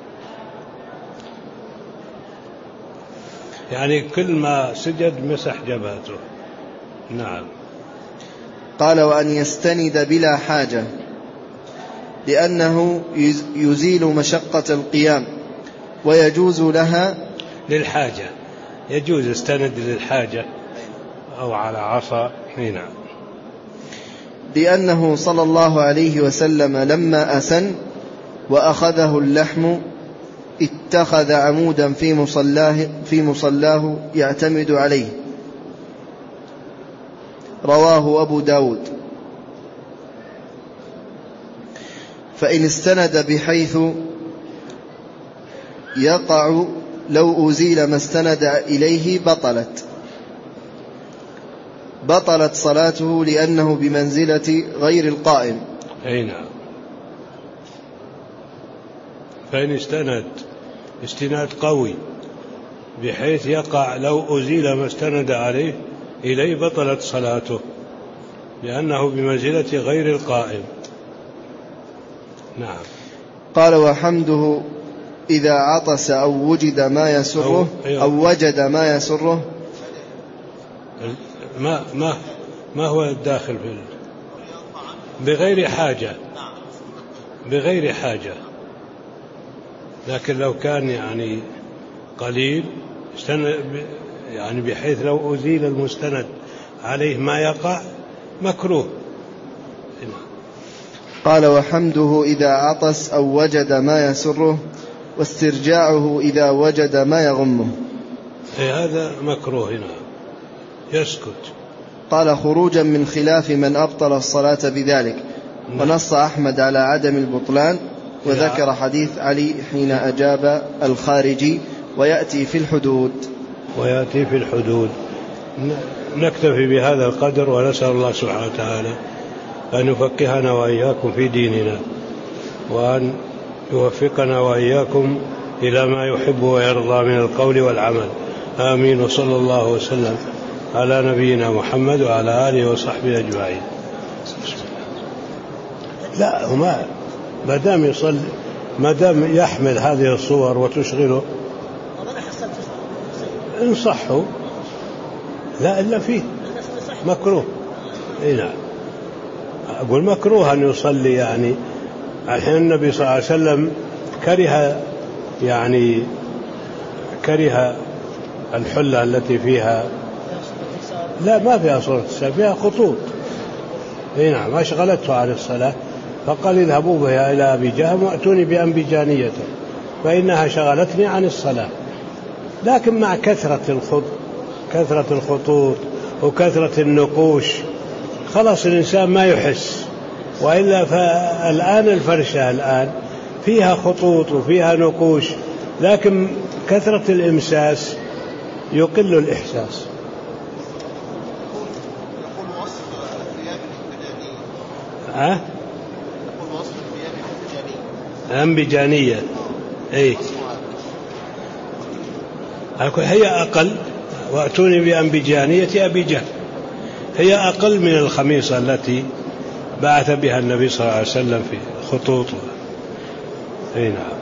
يعني كل ما سجد مسح جبهته. نعم. قال وأن يستند بلا حاجة، لأنه يزيل مشقة القيام ويجوز لها للحاجة، يجوز يستند للحاجة أو على عصا. نعم. لأنه صلى الله عليه وسلم لما أسن وأخذه اللحم اتخذ عمودا في مصلاه يعتمد عليه، رواه أبو داود. فإن استند بحيث يقع لو أزيل ما استند إليه بطلت صلاته لأنه بمنزلة غير القائم. أي نعم. فإن استناد قوي بحيث يقع لو أزيل ما استند إليه بطلت صلاته لأنه بمنزلة غير القائم. نعم. قال وحمده إذا عطس أو وجد ما يسره أو وجد ما يسره. ما هو الداخل في بغير حاجة. لكن لو كان يعني قليل يعني بحيث لو أزيل المستند عليه ما يقع مكروه. قال وحمده إذا عطس أو وجد ما يسره، واسترجاعه إذا وجد ما يغمه. هذا مكروه. هنا يسكت. قال خروجا من خلاف من أبطل الصلاة بذلك. ونص أحمد على عدم البطلان، وذكر حديث علي حين أجاب الخارجي ويأتي في الحدود. نكتفي بهذا القدر، ونسأل الله سبحانه وتعالى أن يفقهنا وإياكم في ديننا، وأن يوفقنا وإياكم إلى ما يحب ويرضى من القول والعمل. آمين. وصلى الله وسلم على نبينا محمد وعلى آله وصحبه أجمعين. لا، ما دام يصلي، ما دام يحمل هذه الصور وتشغله انصحه. لا إلا فيه مكروه. نعم. أقول مكروه أن يصلي، يعني الحين النبي صلى الله عليه وسلم كره الحلة التي فيها، لا ما فيها صورة السلام، فيها خطوط. نعم، أشغلته عن الصلاة، فقال اذهبوا بها إلى أبي جهم وأتوني بأنبجانيته فإنها شغلتني عن الصلاة. لكن مع كثرة الخطوط وكثرة النقوش خلاص الإنسان ما يحس. وإلا فالآن الفرشة الآن فيها خطوط وفيها نقوش، لكن كثرة الإمساس يقل الإحساس. أنبجانية، أي هي أقل، وأتوني بأنبجانية أبي جهل، هي أقل من الخميصة التي بعث بها النبي صلى الله عليه وسلم في خطوط. أي نعم.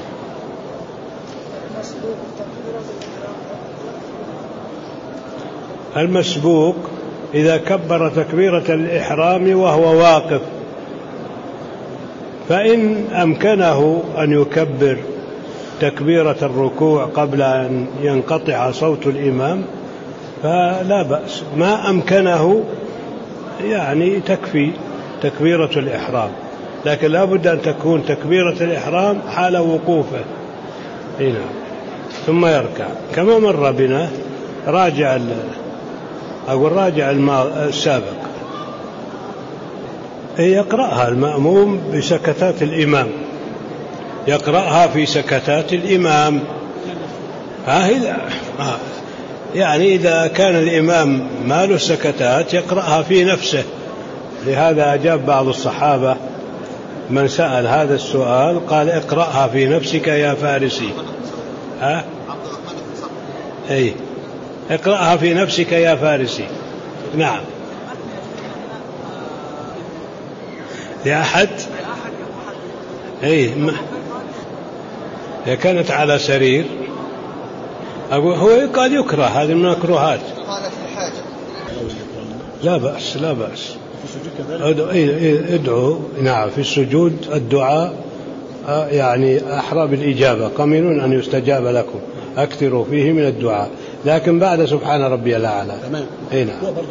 المسبوق إذا كبر تكبيرة الإحرام وهو واقف، فإن أمكنه أن يكبر تكبيرة الركوع قبل أن ينقطع صوت الإمام فلا بأس. ما أمكنه يعني تكفي تكبيرة الإحرام، لكن لا بد أن تكون تكبيرة الإحرام حال وقوفه هنا ثم يركع. كما مر بنا راجع السابق، يقرأها المأموم بسكتات الإمام، يقرأها في سكتات الإمام. يعني إذا كان الإمام ما له سكتات يقرأها في نفسه. لهذا أجاب بعض الصحابة من سأل هذا السؤال قال اقرأها في نفسك يا فارسي. أي اقرأها في نفسك يا فارسي. نعم. لأحد أي هي كانت على سرير، هو قال يكره، هذه من المكروهات. لا بأس لا بأس. ادعوا. نعم، في السجود الدعاء يعني أحرى بالإجابة، قمنون أن يستجاب لكم، أكثروا فيه من الدعاء، لكن بعد سبحان ربي الأعلى. نعم.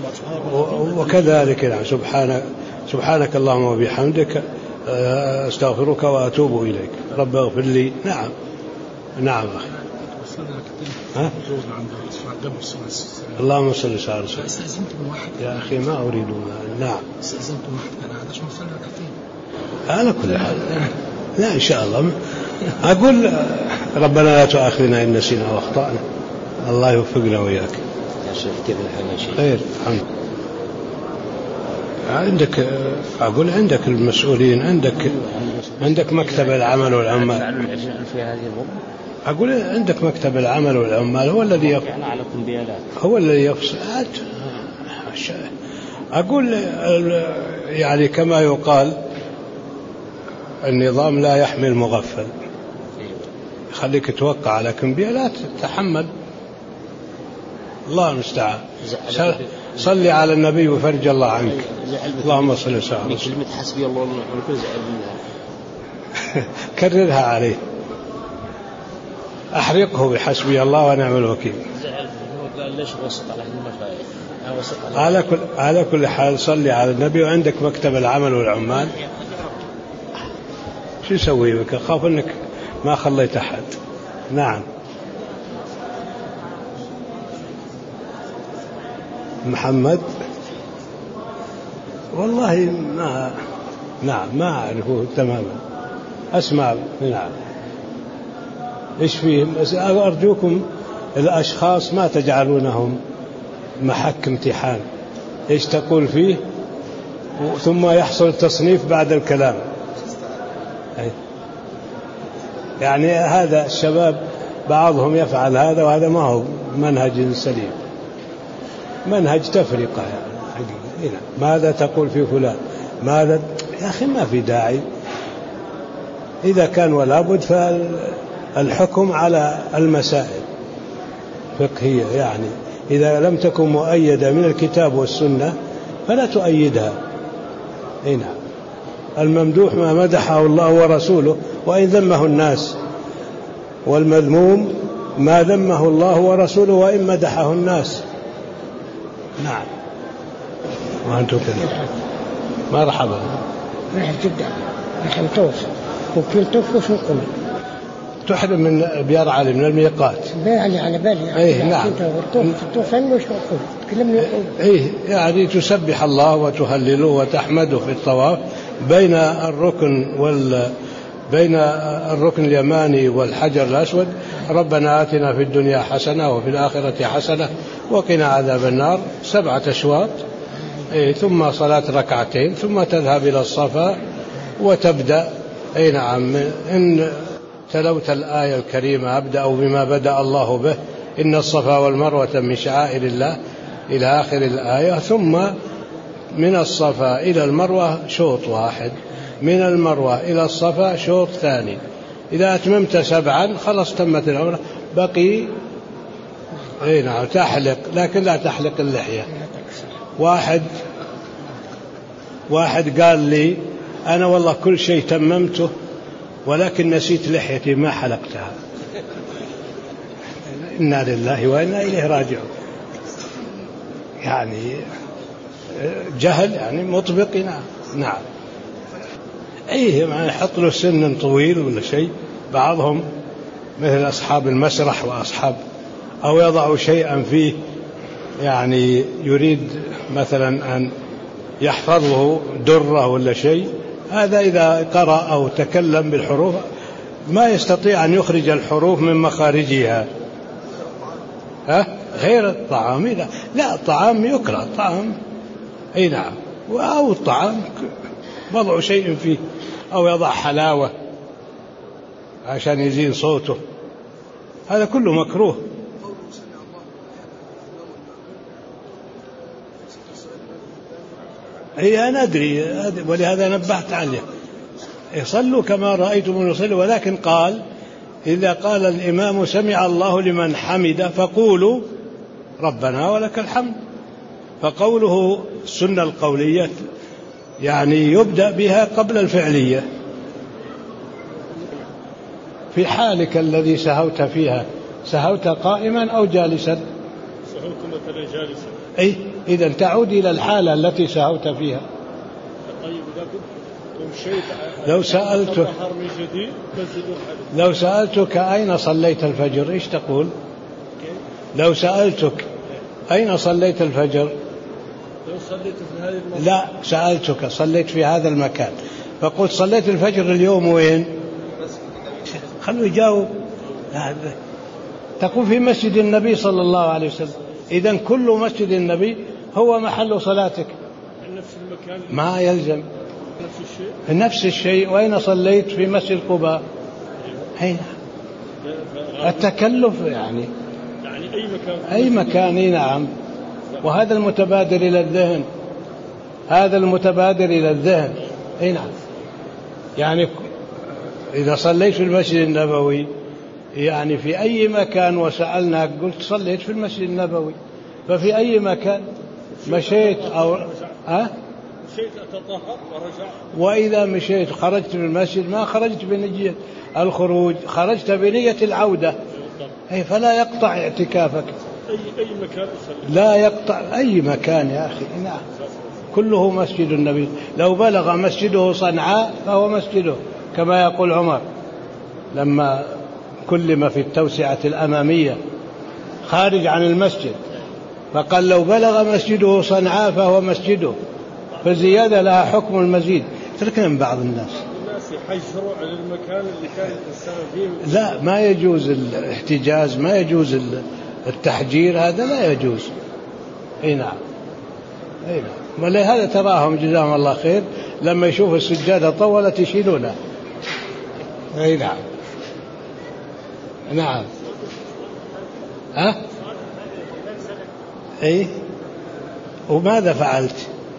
وكذلك نعم سبحانك اللهم وبحمدك استغفرك وأتوب إليك رب اغفر لي. نعم نعم أخي. اللهم صل على رسول يا أخي ما أريد. نعم استأذنت واحد كان عادش مصلي ركعتين على كل حال. لا إن شاء الله أقول ربنا لا تؤاخذنا إن نسينا وأخطأنا. الله يوفقنا وإياك يا شيخ. كيف الحال يا شيخ؟ خير الحمد. عندك أقول عندك المسؤولين، عندك مكتب العمل والعمال في هذه الغرفة. أقول عندك مكتب العمل والعمال هو الذي يفصل. أقول يعني كما يقال النظام لا يحمل مغفل، خليك توقع، لكن بها لا تتحمل. الله المستعان. صلي على النبي وفرج الله عنك. اللهم صل وسلم. كلمة حسبي الله ونعم الوكيل زعل منها. كررها عليه، أحرقه بحسبي الله ونعم الوكيل. على كل حال صلي على النبي، وعندك مكتب العمل والعمال شو يسوي بك؟ أخاف أنك ما خليت أحد. نعم محمد والله ما أعرفه تماما، أسمع. نعم إيش فيه؟ أرجوكم الأشخاص ما تجعلونهم محك امتحان، إيش تقول فيه ثم يحصل تصنيف بعد الكلام. يعني هذا الشباب بعضهم يفعل هذا، وهذا ما هو منهج سليم، منهج تفرقة يعني. ماذا تقول في فلان؟ ماذا يا أخي؟ ما في داعي. إذا كان ولا بد فالحكم على المسائل فقهية، يعني إذا لم تكن مؤيدة من الكتاب والسنة فلا تؤيدها. نعم. الممدوح ما مدحه الله ورسوله وإن ذمه الناس، والمذموم ما ذمه الله ورسوله وإن مدحه الناس. نعم. وأنتم كذا. مرحبا. نحن جدا نحن توصل وكل توقف نقول تحرم من بيار علي من الميقات. بالي على بالي. إيه نعم. توصل وش نقول تكلمني يقول. إيه يعني تسبح الله وتهلله وتحمده في الطواف بين الركن اليماني والحجر الأسود. ربنا آتنا في الدنيا حسنة وفي الآخرة حسنة وقنا عذاب النار 7 أشواط. ثم صلاة ركعتين ثم تذهب إلى الصفا وتبدأ. أي نعم. إن تلوت الآية الكريمة أبدأ بما بدأ الله به إن الصفا والمروة من شعائر الله إلى آخر الآية. ثم من الصفا إلى المروة شوط واحد، من المروة إلى الصفا شوط ثاني. إذا أتممت 7 خلص تمت العمرة. بقي أي نعم تحلق، لكن لا تحلق اللحية. واحد قال لي أنا والله كل شيء تممته ولكن نسيت لحيتي ما حلقتها. إنا لله وإنا إليه راجعون. يعني جهل يعني مطبق. نعم. أيه ما يحط له سن طويل ولا شيء. بعضهم مثل أصحاب المسرح وأصحاب أو يضع شيئا فيه يعني يريد مثلا أن يحفظه درة ولا شيء. هذا إذا قرأ أو تكلم بالحروف ما يستطيع أن يخرج الحروف من مخارجها. غير الطعام. لا الطعام يكره الطعام. أي نعم. أو الطعام وضع شيء فيه أو يضع حلاوة عشان يزين صوته. هذا كله مكروه. أي أنا أدري ولهذا نبهت عليه. صلوا كما رأيتم يصلوا. ولكن قال إذا قال الإمام سمع الله لمن حمد فقولوا ربنا ولك الحمد. فقوله السنة القولية يعني يبدأ بها قبل الفعلية. في حالك الذي سهوت فيها سهوت قائما أو جالسا؟ سهوت مثلا جالسا. أي إذا تعود إلى الحالة التي سهوت فيها. طيب لو سألتك أين صليت الفجر إيش تقول؟ لو سألتك أين صليت الفجر؟ لو صليت في هذه المكان. لا سألتك صليت في هذا المكان فقلت صليت الفجر اليوم وين؟ خلوا يجاوب. تقول في مسجد النبي صلى الله عليه وسلم. إذن كل مسجد النبي هو محل صلاتك. نفس المكان ما يلزم نفس الشيء. نفس الشيء. وأين صليت؟ في مسجد قباء. هنا التكلف يعني أي مكان. نعم. وهذا المتبادر إلى الذهن. أي نعم. يعني إذا صليت في المسجد النبوي يعني في أي مكان وسألناك قلت صليت في المسجد النبوي. ففي أي مكان مشيت أو مشيت أتطهر ورجع. وإذا مشيت خرجت من المسجد ما خرجت بنية الخروج، خرجت بنية العودة. أي فلا يقطع اعتكافك. أي مكان أصلي. لا يقطع أي مكان يا أخي. نعم. كله مسجد النبي. لو بلغ مسجده صنعاء فهو مسجده كما يقول عمر لما كلم في التوسعة الأمامية خارج عن المسجد فقال لو بلغ مسجده صنعاء فهو مسجده. فزيادة لها حكم المزيد. تركنا من بعض الناس يحجروا على المكان اللي كان الإنسان فيه. لا ما يجوز الاحتجاز، ما يجوز التحجير، هذا لا يجوز. اي نعم. اي نعم. ولهذا تراهم جزاهم الله خير لما يشوف السجادة طولت يشيلونها. اي نعم. نعم. اي وماذا فعلت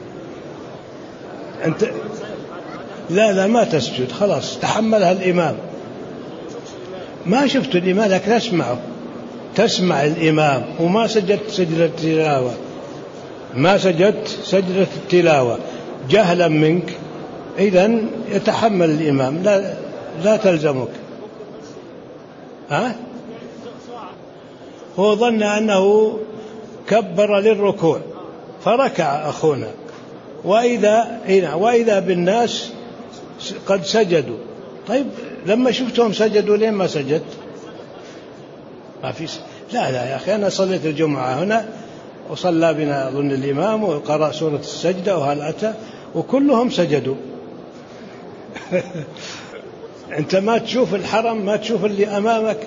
أنت؟ لا ما تسجد خلاص تحملها الإمام. ما شفت الإمام لكن تسمع الإمام وما سجدت سجدة التلاوة. ما سجدت سجدة التلاوة جهلا منك. إذن يتحمل الإمام لا تلزمك. هو ظن أنه كبر للركوع فركع أخونا، وإذا بالناس قد سجدوا. طيب لما شفتهم سجدوا ليه ما سجدت؟ ما في لا يا أخي، أنا صليت الجمعة هنا وصلى بنا أظن الإمام وقرأ سورة السجدة وهل أتى وكلهم سجدوا. أنت ما تشوف الحرم، ما تشوف اللي أمامك.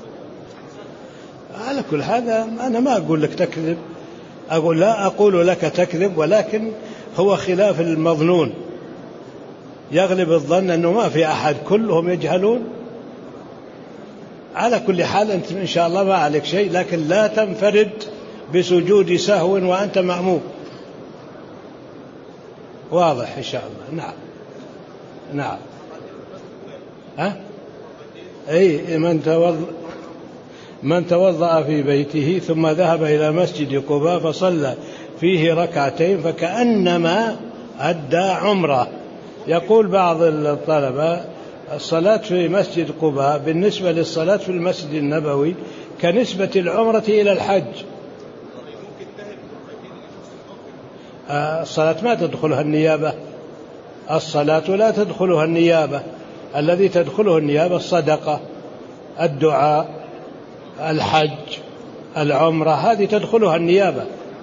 على كل هذا أنا ما أقول لك تكذب، لا أقول لك تكذب، ولكن هو خلاف المظنون، يغلب الظن أنه ما في أحد، كلهم يجهلون. على كل حال أنت إن شاء الله ما عليك شيء، لكن لا تنفرد بسجود سهو وأنت مأموم. واضح إن شاء الله. نعم. أي من توضأ في بيته ثم ذهب إلى مسجد قباء فصلى فيه ركعتين فكأنما أدى عمرة. يقول بعض الطلبة الصلاة في مسجد قباء بالنسبة للصلاة في المسجد النبوي كنسبة العمرة إلى الحج. الصلاة ما تدخلها النيابة، الصلاة لا تدخلها النيابة، الذي تدخله النيابة الصدقة، الدعاء، الحج، العمرة، هذه تدخلها النيابة.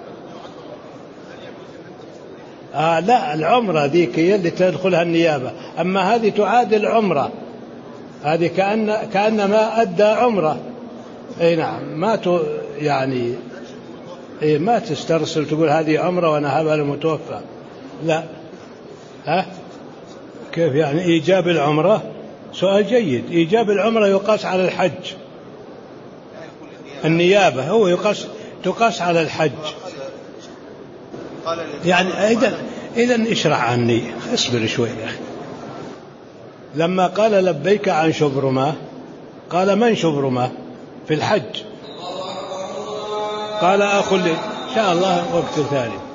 لا، العمرة ذيك هي اللي تدخلها النيابة، أما هذه تعادل عمرة، هذه كأنما أدى عمرة. أي نعم، ما تسترسل تقول هذه عمرة وأنا هذا المتوفى. لا. كيف يعني إيجاب العمرة؟ سؤال جيد. إيجاب العمرة يقاس على الحج، النيابة هو تقاس على الحج. يعني إذن اشرع عني، اصبر شوي يا أخي. لما قال لبيك عن شبرمة قال من شبرمة؟ في الحج. قال أخو لي إن شاء الله وقت ثاني.